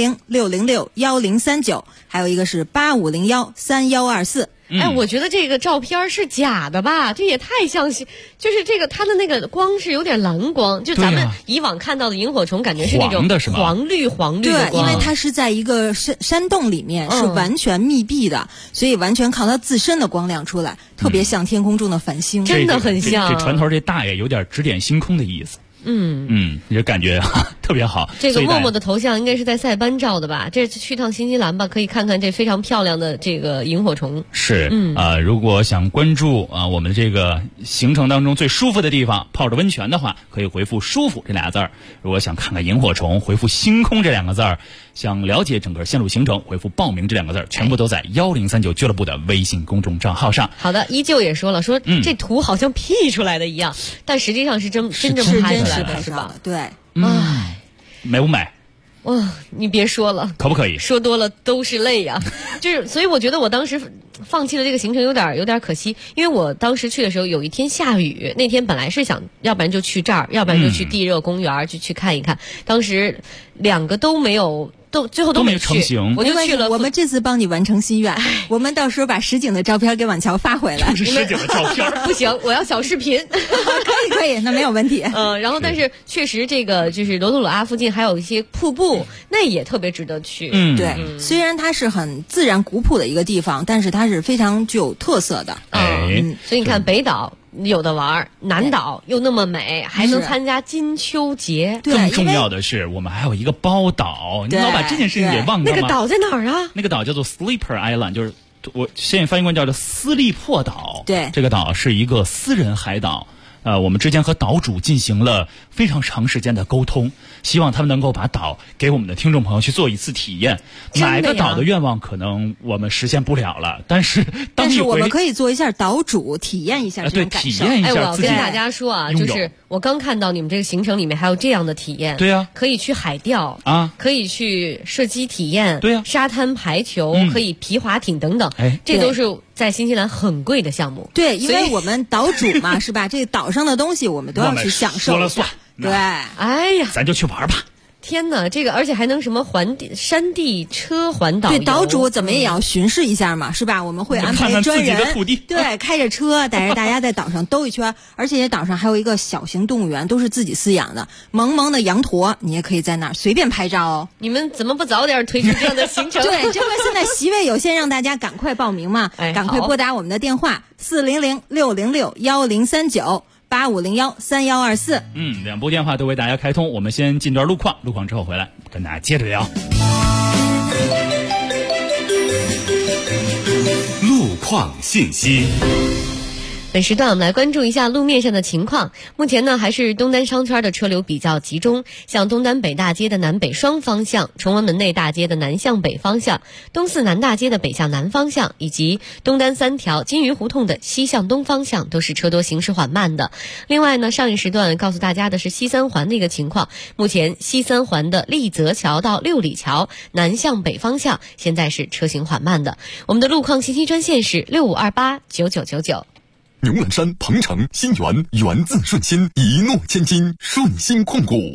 400-606-1039，还有一个是8501-3124。 我觉得这个照片是假的吧？这也太像，就是这个它的那个光是有点蓝光，就咱们以往看到的萤火虫，感觉是那种黄绿的光。 对，因为它是在一个山洞里面，是完全密闭的，所以完全靠它自身的光亮出来，特别像天空中的繁星， 真的很像。 这船头这大爷有点指点星空的意思。你这感觉特别好。 这个默默的头像应该是在塞班照的吧？这次去趟新西兰吧，可以看看这非常漂亮的这个萤火虫。 是如果想关注我们这个行程当中最舒服的地方，泡着温泉的话，可以回复舒服这俩字儿。如果想看看萤火虫，回复星空这2个字儿。想了解整个线路行程，回复报名这2个字儿，全部都在1039俱乐部的微信公众账号上。 好的，依旧也说了，这图好像 P 出来的一样，但实际上是真正拍出来的，是吧？ 对， 美不美？ 哇，你别说了， 可不可以？ 说多了都是泪呀。所以我觉得我当时放弃了这个行程有点可惜，因为我当时去的时候有一天下雨，那天本来是想要不然就去这儿，要不然就去地热公园去看一看，当时2个都没有。最后都没成行， 我就去了。 我们这次帮你完成心愿，我们到时候把实景的照片给婉乔发回来。 是实景的照片不行，我要小视频。 可以，那没有问题。 然后但是确实这个就是罗托鲁阿附近还有一些瀑布，那也特别值得去。 对，虽然它是很自然古朴的一个地方，但是它是非常具有特色的。 所以你看北岛有的玩，南岛又那么美，还能参加金秋节。 更重要的是，我们还有一个包岛，你老把这件事情给忘了吗？ 那个岛在哪儿啊？ 那个岛叫做 Sleeper Island， 就是我现在翻译过叫做斯利珀岛。 对， 这个岛是一个私人海岛。我们之前和岛主进行了非常长时间的沟通，希望他们能够把岛给我们的听众朋友去做一次体验。买个岛的愿望可能我们实现不了了，但是我们可以做一下岛主，体验一下这种感受。 体验一下。 我要跟大家说啊，就是我刚看到你们这个行程里面还有这样的体验。 对呀， 可以去海钓啊， 可以去射击体验。 对呀， 沙滩排球，可以皮划艇等等。这都是在新西兰很贵的项目。 对，因为我们岛主嘛，是吧？这个岛上的东西我们都要去享受。 说了算。 对， 哎呀， 咱就去玩吧。 天哪，这个而且还能什么山地车环岛游？ 对，岛主怎么也要巡视一下嘛，是吧？我们会安排专人， 看看自己的土地， 对，开着车带着大家在岛上兜一圈，而且岛上还有一个小型动物园，都是自己饲养的，萌萌的羊驼，你也可以在那儿随便拍照哦。 你们怎么不早点推出这样的行程？ 对，这不现在席位有限，让大家赶快报名嘛，赶快拨打我们的电话400-606-1039。8501-3124。 两部电话都为大家开通。我们先进段路况，路况之后回来跟大家接着聊。 路况信息。 本时段我们来关注一下路面上的情况。目前呢，还是东单商圈的车流比较集中，像东单北大街的南北双方向，崇文门内大街的南向北方向，东四南大街的北向南方向，以及东单3条金鱼胡同的西向东方向，都是车多行驶缓慢的。另外呢，上一时段告诉大家的是西三环的一个情况，目前西三环的立泽桥到六里桥南向北方向，现在是车行缓慢的。我们的路况信息专线是65289999。 牛栏山、鹏城、新源，源自顺心，一诺千金，顺心控股。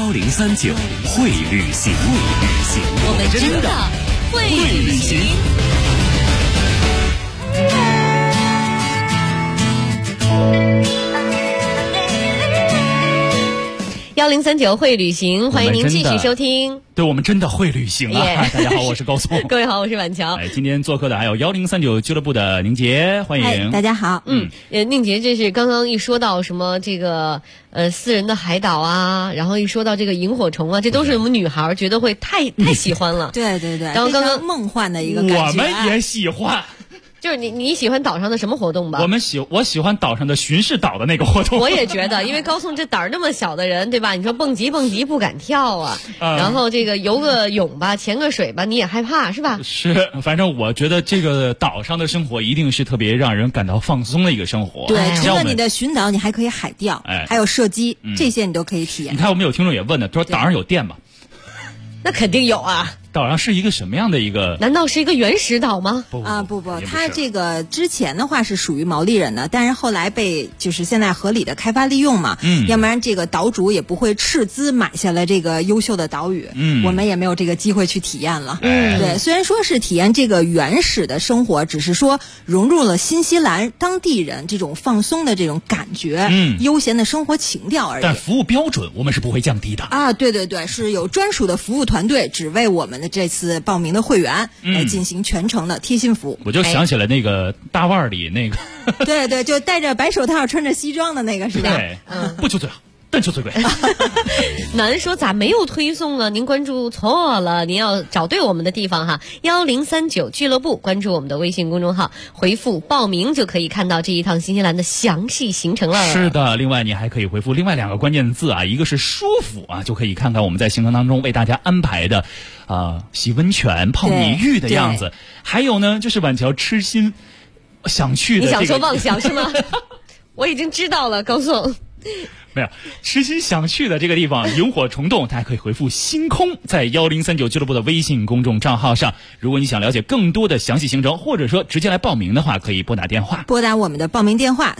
1039会旅行， 我们真的会旅行。1039会旅行，欢迎您继续收听。 对，我们真的会旅行啊！大家好，我是高松。 各位好，我是婉乔。 今天做客的还有1039俱乐部的宁杰，欢迎。 大家好。 宁杰，这是刚刚一说到什么这个私人的海岛啊，然后一说到这个萤火虫啊，这都是我们女孩觉得会太喜欢了。 对对对。 然后刚刚梦幻的一个感觉， 我们也喜欢。 就是你喜欢岛上的什么活动吧？ 我喜欢岛上的巡视岛的那个活动。 我也觉得，因为高颂这胆儿那么小的人，对吧？你说蹦极不敢跳啊，然后这个游个泳吧，潜个水吧，你也害怕是吧？ 是，反正我觉得这个岛上的生活一定是特别让人感到放松的一个生活。 对，除了你的巡岛，你还可以海钓，还有射击，这些你都可以体验。 你看，我们有听众也问呢，说岛上有电吗？ 那肯定有啊。 岛上是一个什么样的一个？ 难道是一个原始岛吗？ 不，它这个之前的话是属于毛利人的，但是后来被就是现在合理的开发利用嘛，要不然这个岛主也不会斥资买下来这个优秀的岛屿，我们也没有这个机会去体验了。对，虽然说是体验这个原始的生活，只是说融入了新西兰当地人这种放松的这种感觉，悠闲的生活情调而已。 但服务标准我们是不会降低的啊！对对对，是有专属的服务团队，只为我们的这次报名的会员来进行全程的贴心服务。 我就想起了那个大腕里那个， 对对，就戴着白手套、穿着西装的那个是吧？ 对，不求最好，但求最贵。 难说咋没有推送呢？您关注错了，您要找对我们的地方哈。1039俱乐部，关注我们的微信公众号，回复报名就可以看到这一趟新西兰的详细行程了。 是的，另外你还可以回复另外2个关键字啊，一个是舒服啊，就可以看看我们在行程当中为大家安排的洗温泉、泡米浴的样子。还有呢，就是婉乔痴心想去的、 你想说妄想是吗？我已经知道了，高颂。 没有，痴心想去的这个地方萤火虫洞，大家可以回复星空，在1039俱乐部的微信公众账号上。如果你想了解更多的详细行程，或者说直接来报名的话，可以拨打电话， 拨打我们的报名电话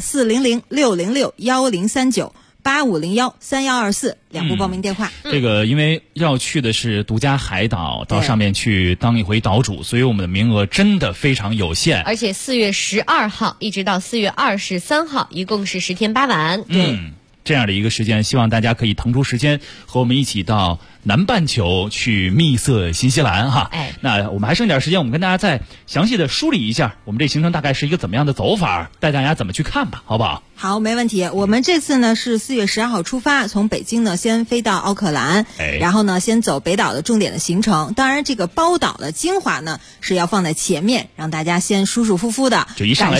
400-606-1039。8501-3124，2部报名电话。 这个因为要去的是独家海岛，到上面去当一回岛主，所以我们的名额真的非常有限。 而且4月12号一直到4月23号，一共是10天8晚。 这样的一个时间，希望大家可以腾出时间和我们一起到南半球去蜜色新西兰哈。那我们还剩点时间，我们跟大家再详细的梳理一下我们这行程大概是一个怎么样的走法，带大家怎么去看吧，好不好？ 好，没问题。我们这次呢是4月12号出发，从北京呢先飞到奥克兰，然后呢先走北岛的重点的行程。当然，这个包岛的精华呢是要放在前面，让大家先舒舒服服的就一上来就去。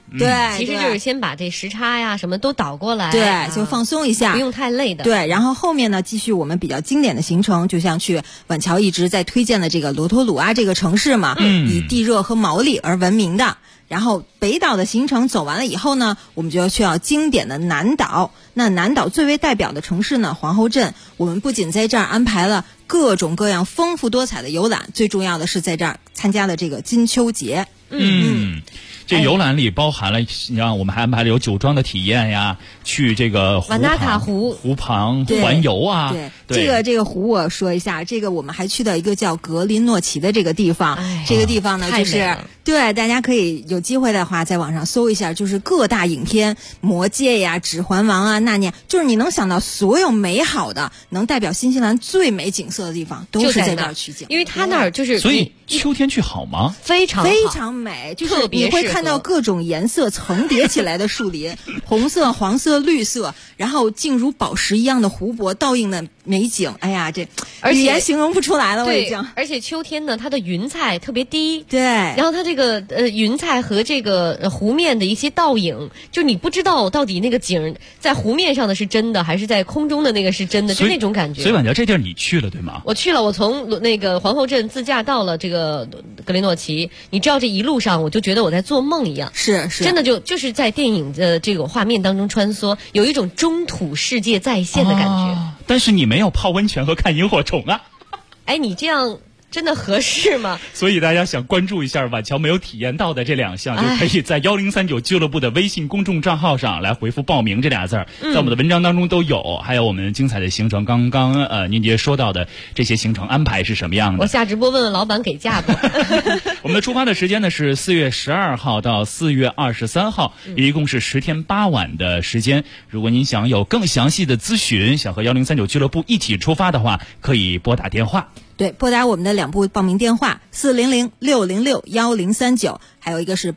对， 其实就是先把这时差呀什么都倒过来， 对，就放松一下， 不用太累的。 对，然后后面呢，继续我们比较经典的行程，就像去晚桥一直在推荐的这个罗托鲁阿这个城市嘛，以地热和毛利而闻名的。然后北岛的行程走完了以后呢，我们就要去到经典的南岛。那南岛最为代表的城市呢，皇后镇，我们不仅在这儿安排了各种各样丰富多彩的游览，最重要的是在这儿参加了这个金秋节。 这游览里包含了，你看我们还安排了有酒庄的体验呀，去这个瓦纳卡湖旁环游啊。 对，这个湖我说一下，这个我们还去到一个叫格林诺奇的这个地方，这个地方呢就是对大家可以有机会的话在网上搜一下，就是各大影片《魔戒》呀、《指环王》啊、纳尼亚，就是你能想到所有美好的能代表新西兰最美景色的地方，都是在这儿取景。 因为它那儿就是， 所以秋天去好吗？ 非常美，就是你会看到各种颜色层叠起来的树林，红色、黄色、绿色，然后静如宝石一样的湖泊倒映的美景。哎呀，这语言形容不出来了，我已经。 而且秋天呢，它的云彩特别低， 对， 然后它这个云彩和这个湖面的一些倒影，就你不知道到底那个景在湖面上的是真的，还是在空中的那个是真的，就那种感觉。 所以晚桥这地儿你去了对吗？ 我去了，我从那个皇后镇自驾到了这个格林诺奇，你知道这一路上我就觉得我在做梦一样， 是真的就是在电影的这个画面当中穿梭，有一种中土世界再现的感觉。 但是你没有泡温泉和看萤火虫啊。 哎，你这样真的合适吗？ 所以大家想关注一下晚桥没有体验到的这2项，就可以在1039俱乐部的微信公众账号上来回复报名这俩字儿，在我们的文章当中都有，还有我们精彩的行程。刚刚宁杰说到的这些行程安排是什么样的？ 我下直播问问老板给价不？ 我们的出发的时间呢是4月12号到4月23号，一共是10天8晚的时间。如果您想有更详细的咨询，想和1039俱乐部一起出发的话，可以拨打电话。 对，拨打我们的2部报名电话400-606-1039，还有一个是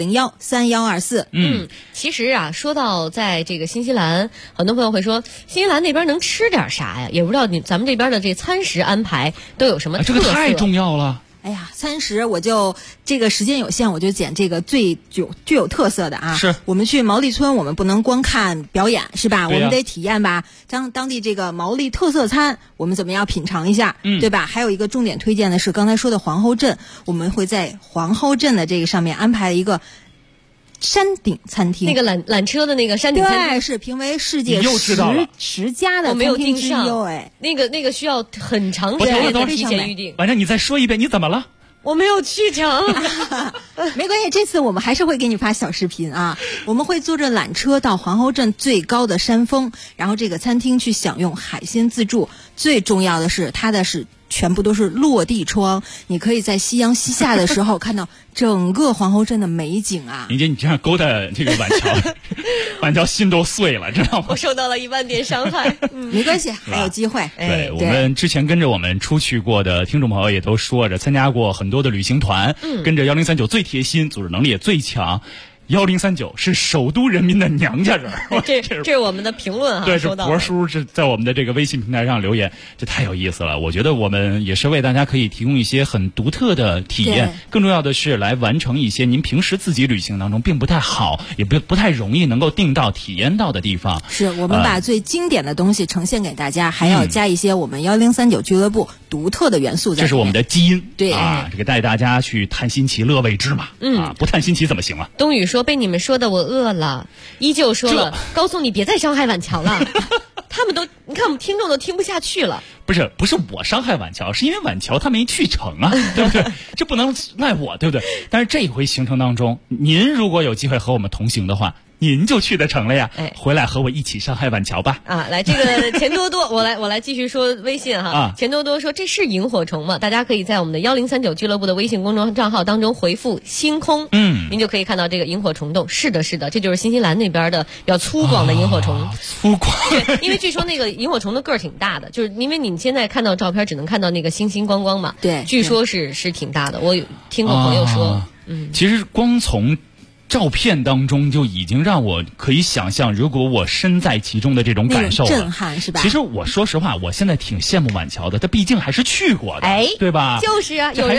8501-3124。 其实啊，说到在这个新西兰，很多朋友会说新西兰那边能吃点啥呀？也不知道咱们这边的这餐食安排都有什么特色。 这个太重要了。 哎呀，餐食我就这个时间有限，我就捡这个最具有特色的啊。 是我们去毛利村，我们不能光看表演是吧？我们得体验吧，当地这个毛利特色餐，我们怎么样品尝一下，对吧？还有一个重点推荐的是刚才说的皇后镇，我们会在皇后镇的这个上面安排一个山顶餐厅， 那个缆车的那个山顶餐厅， 对，是评为世界10家的餐厅之一。哎， 那个需要很长时间的提前预定。 反正你再说一遍，你怎么了？ 我没有去成。 没关系，这次我们还是会给你发小视频啊。我们会坐着缆车到皇后镇最高的山峰，然后这个餐厅去享用海鲜自助。最重要的是，它的全部都是落地窗，你可以在夕阳西下的时候看到整个皇后镇的美景啊！ 宁姐，你这样勾搭这个晚桥，晚桥心都碎了，知道吗？ 我受到了1万点伤害。 没关系，还有机会。 对，我们之前跟着我们出去过的听众朋友也都说着，参加过很多的旅行团，跟着1039最贴心，组织能力也最强。1039是首都人民的娘家人。 这是我们的评论啊， 对，是博叔是在我们的这个微信平台上留言，这太有意思了。我觉得我们也是为大家可以提供一些很独特的体验，更重要的是来完成一些您平时自己旅行当中并不太好，也不太容易能够订到体验到的地方。 是我们把最经典的东西呈现给大家，还要加一些我们1039俱乐部独特的元素在里面。 这是我们的基因， 对啊，这个带大家去探新奇乐未知嘛，不探新奇怎么行啊？ 冬雨说被你们说的我饿了，依旧说了高松你别再伤害晚桥了。他们都你看我们听众都听不下去了。 不是我伤害晚桥，是因为晚桥他没去成啊，对不对？这不能赖我，对不对？但是这一回行程当中，您如果有机会和我们同行的话，您就去得成了呀！回来和我一起伤害晚桥吧！ 啊，来这个钱多多，我来继续说微信哈。钱多多说这是萤火虫吗？大家可以在我们的1039俱乐部的微信公众账号当中回复星空，您就可以看到这个萤火虫洞。是的，这就是新西兰那边的比较粗犷的萤火虫。 粗犷。 对，因为据说那个萤火虫的个儿挺大的，就是因为你现在看到照片只能看到那个星星光光嘛。 对， 据说是挺大的，我有听过朋友说。 其实光从照片当中就已经让我可以想象，如果我身在其中的这种感受了， 震撼是吧？ 其实我说实话，我现在挺羡慕晚桥的，他毕竟还是去过的，对吧？ 就是啊，有人连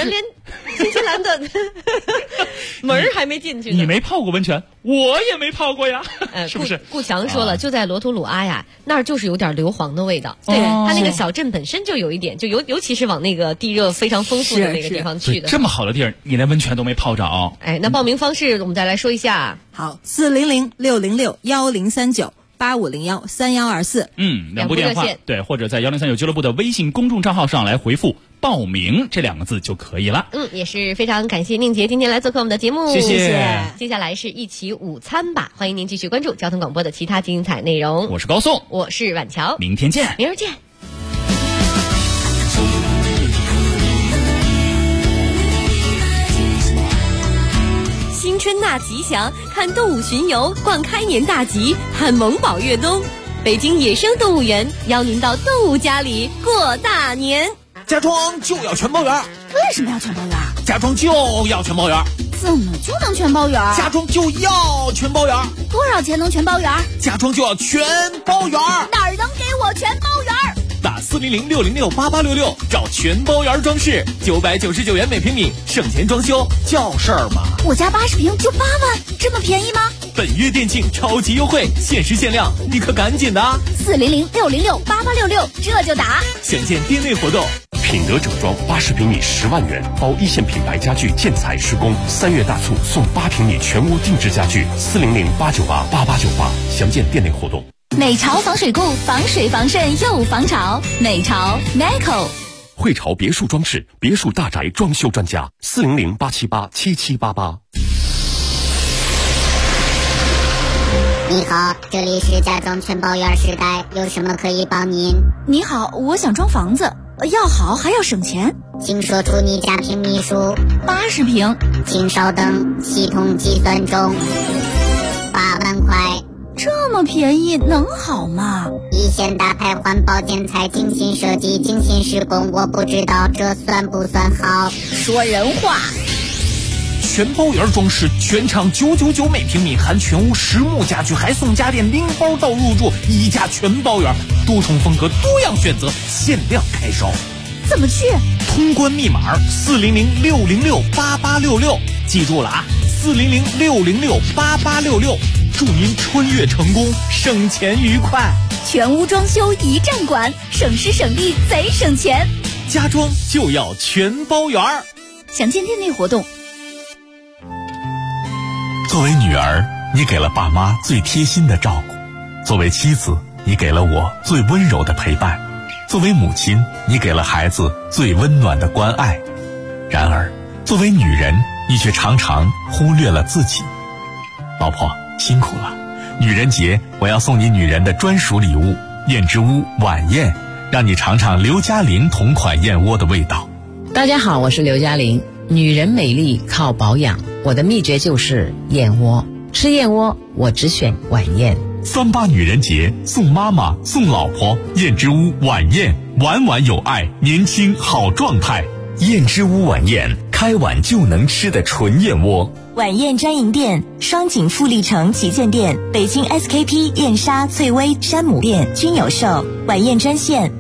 新西兰的门儿还没进去呢。 你没泡过温泉，我也没泡过呀，是不是？ 顾强说了，就在罗图鲁阿呀，那儿就是有点硫磺的味道。对，它那个小镇本身就有一点，就尤其是往那个地热非常丰富的那个地方去的。 这么好的地儿，你连温泉都没泡着。 哎，那报名方式我们再来说一下。 好，400-606-1039-8501-3124。 两部电话，对，或者在1039俱乐部的微信公众账号上来回复报名这2个字就可以了。 也是非常感谢宁杰今天来做客我们的节目， 谢谢。 接下来是一起午餐吧，欢迎您继续关注交通广播的其他精彩内容。 我是高颂， 我是婉乔， 明天见， 明儿见。新春纳吉祥，看动物巡游，逛开年大吉，看萌宝越冬。北京野生动物园邀您到动物家里过大年。 家装就要全包圆。 为什么要全包圆？ 家装就要全包圆。 怎么就能全包圆？ 家装就要全包圆。 多少钱能全包圆？ 家装就要全包圆。 哪儿能给我全包圆？ 打400-606-8866找全包圆装饰，999元每平米，省钱装修叫事儿吗？ 我家80平就8万，这么便宜吗？ 本月店庆超级优惠，限时限量，你可赶紧的！400-606-8866，这就打。 详见店内活动。 品德整装80平米10万元，包一线品牌家具建材施工，3月大促送8平米全屋定制家具，400-898-8898，详见店内活动。 美潮防水固，防水防渗又防潮。美潮 Meco。 汇潮别墅装饰，别墅大宅装修专家，400-878-7788。 你好，这里是家装全包圆时代，有什么可以帮您？ 你好，我想装房子，要好还要省钱， 请说出你家平米数。 80平。 请稍等，系统计算中。8万块。 这么便宜能好吗？ 一线大牌环保建材，精心设计，精心施工，我不知道这算不算好。 说人话。 全包圆装饰，全场999每平米，含全屋实木家具，还送家电零包到入住，1家全包圆，多重风格，多样选择，限量开烧。 怎么去？ 通关密码400-606-8866，记住了啊，400-606-8866，祝您穿越成功，省钱愉快。 全屋装修一站管，省时省力贼省钱。 家装就要全包圆。 详见店内活动。 作为女儿，你给了爸妈最贴心的照顾；作为妻子，你给了我最温柔的陪伴；作为母亲，你给了孩子最温暖的关爱。然而，作为女人，你却常常忽略了自己。老婆，辛苦了！女人节，我要送你女人的专属礼物——燕之屋晚宴，让你尝尝刘嘉玲同款燕窝的味道。 大家好，我是刘嘉玲。女人美丽靠保养，我的秘诀就是燕窝。吃燕窝，我只选晚宴。 38女人节，送妈妈，送老婆，燕之屋晚宴，晚晚有爱，年轻好状态。 燕之屋晚宴，开碗就能吃的纯燕窝。 晚宴专营店：双井富力城旗舰店、北京 SKP 燕莎、翠微、山姆店均有售。晚宴专线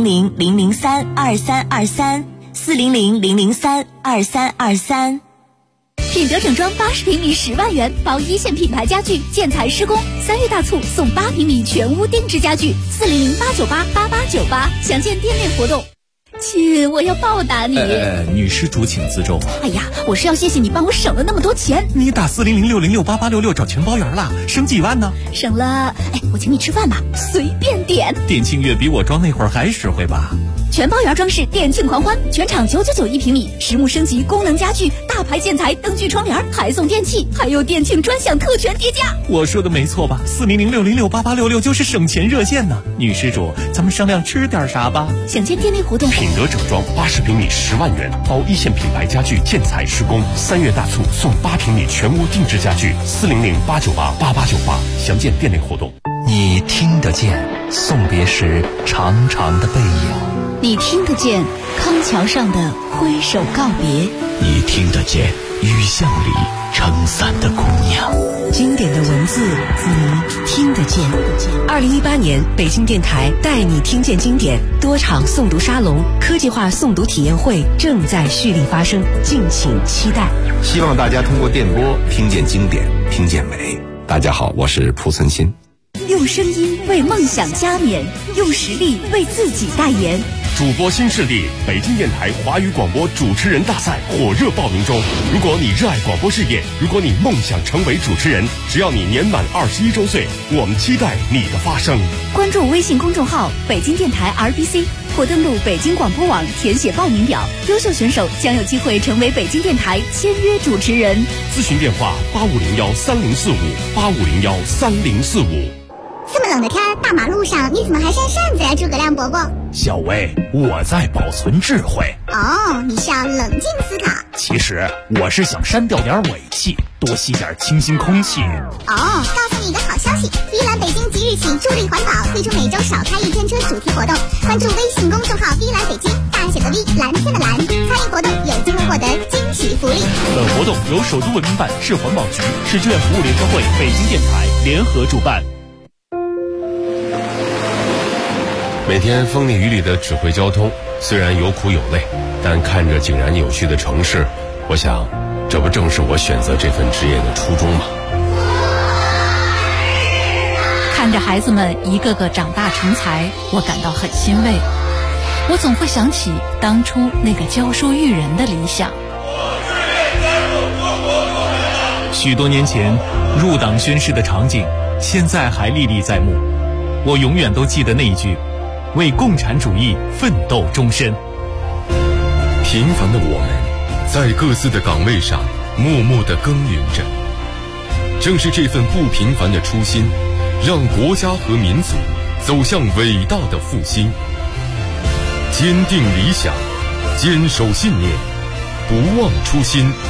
400-003-2323，400-003-2323。 品德整装80平米10万元，包一线品牌家具建材施工，3月大促送8平米全屋定制家具，400-898-8898，详见店内活动。亲，我要报答你。 女施主请自重。 哎呀，我是要谢谢你帮我省了那么多钱。 你打400-606-8866找全包圆了，省几万呢？ 省了，我请你吃饭吧，随便点。 店庆月比我装那会儿还实惠吧？ 全包圆装饰店庆狂欢，全场999一平米，实木升级功能家具，大牌建材，灯具窗帘，还送电器，还有店庆专享特权叠加。 我说的没错吧？400-606-8866就是省钱热线呢。女施主，咱们商量吃点啥吧？ 想见店内活动。 品德整装80平米10万元，包一线品牌家具建材施工，3月大促送8平米全屋定制家具，400-898-8898，详见店内活动。 你听得见送别时长长的背影， 你听得见康桥上的挥手告别， 你听得见雨巷里撑伞的姑娘。 经典的文字你听得见。2018年北京电台带你听见经典多场诵读沙龙、科技化诵读体验会正在蓄力发生，敬请期待。 希望大家通过电波听见经典，听见美。大家好，我是濮存昕。 用声音为梦想加冕，用实力为自己代言。 主播新势力北京电台华语广播主持人大赛火热报名中。如果你热爱广播事业，如果你梦想成为主持人，只要你年满21周岁，我们期待你的发声。 关注微信公众号北京电台 RBC 或登录北京广播网填写报名表，优秀选手将有机会成为北京电台签约主持人。 咨询电话8501304585013045。 这么冷的天，大马路上你怎么还扇扇子呀，诸葛亮伯伯？ 小薇，我在保存智慧。 哦，你是要冷静思考。 其实我是想删掉点尾气，多吸点清新空气。 哦，告诉你一个好消息，依兰北京即日起助力环保，推出每周少开一天车主题活动。关注微信公众号依兰北京，大写的 V， 蓝天的蓝，参与活动有机会获得惊喜福利。 本活动由首都文明办、市环保局、市志愿服务联合会、北京电台联合主办。 每天风里雨里的指挥交通，虽然有苦有累，但看着井然有序的城市，我想，这不正是我选择这份职业的初衷吗？ 看着孩子们一个个长大成才，我感到很欣慰。我总会想起当初那个教书育人的理想。 许多年前入党宣誓的场景，现在还历历在目。我永远都记得那一句：为共产主义奋斗终身。 平凡的我们，在各自的岗位上默默地耕耘着。正是这份不平凡的初心，让国家和民族走向伟大的复兴。坚定理想，坚守信念，不忘初心，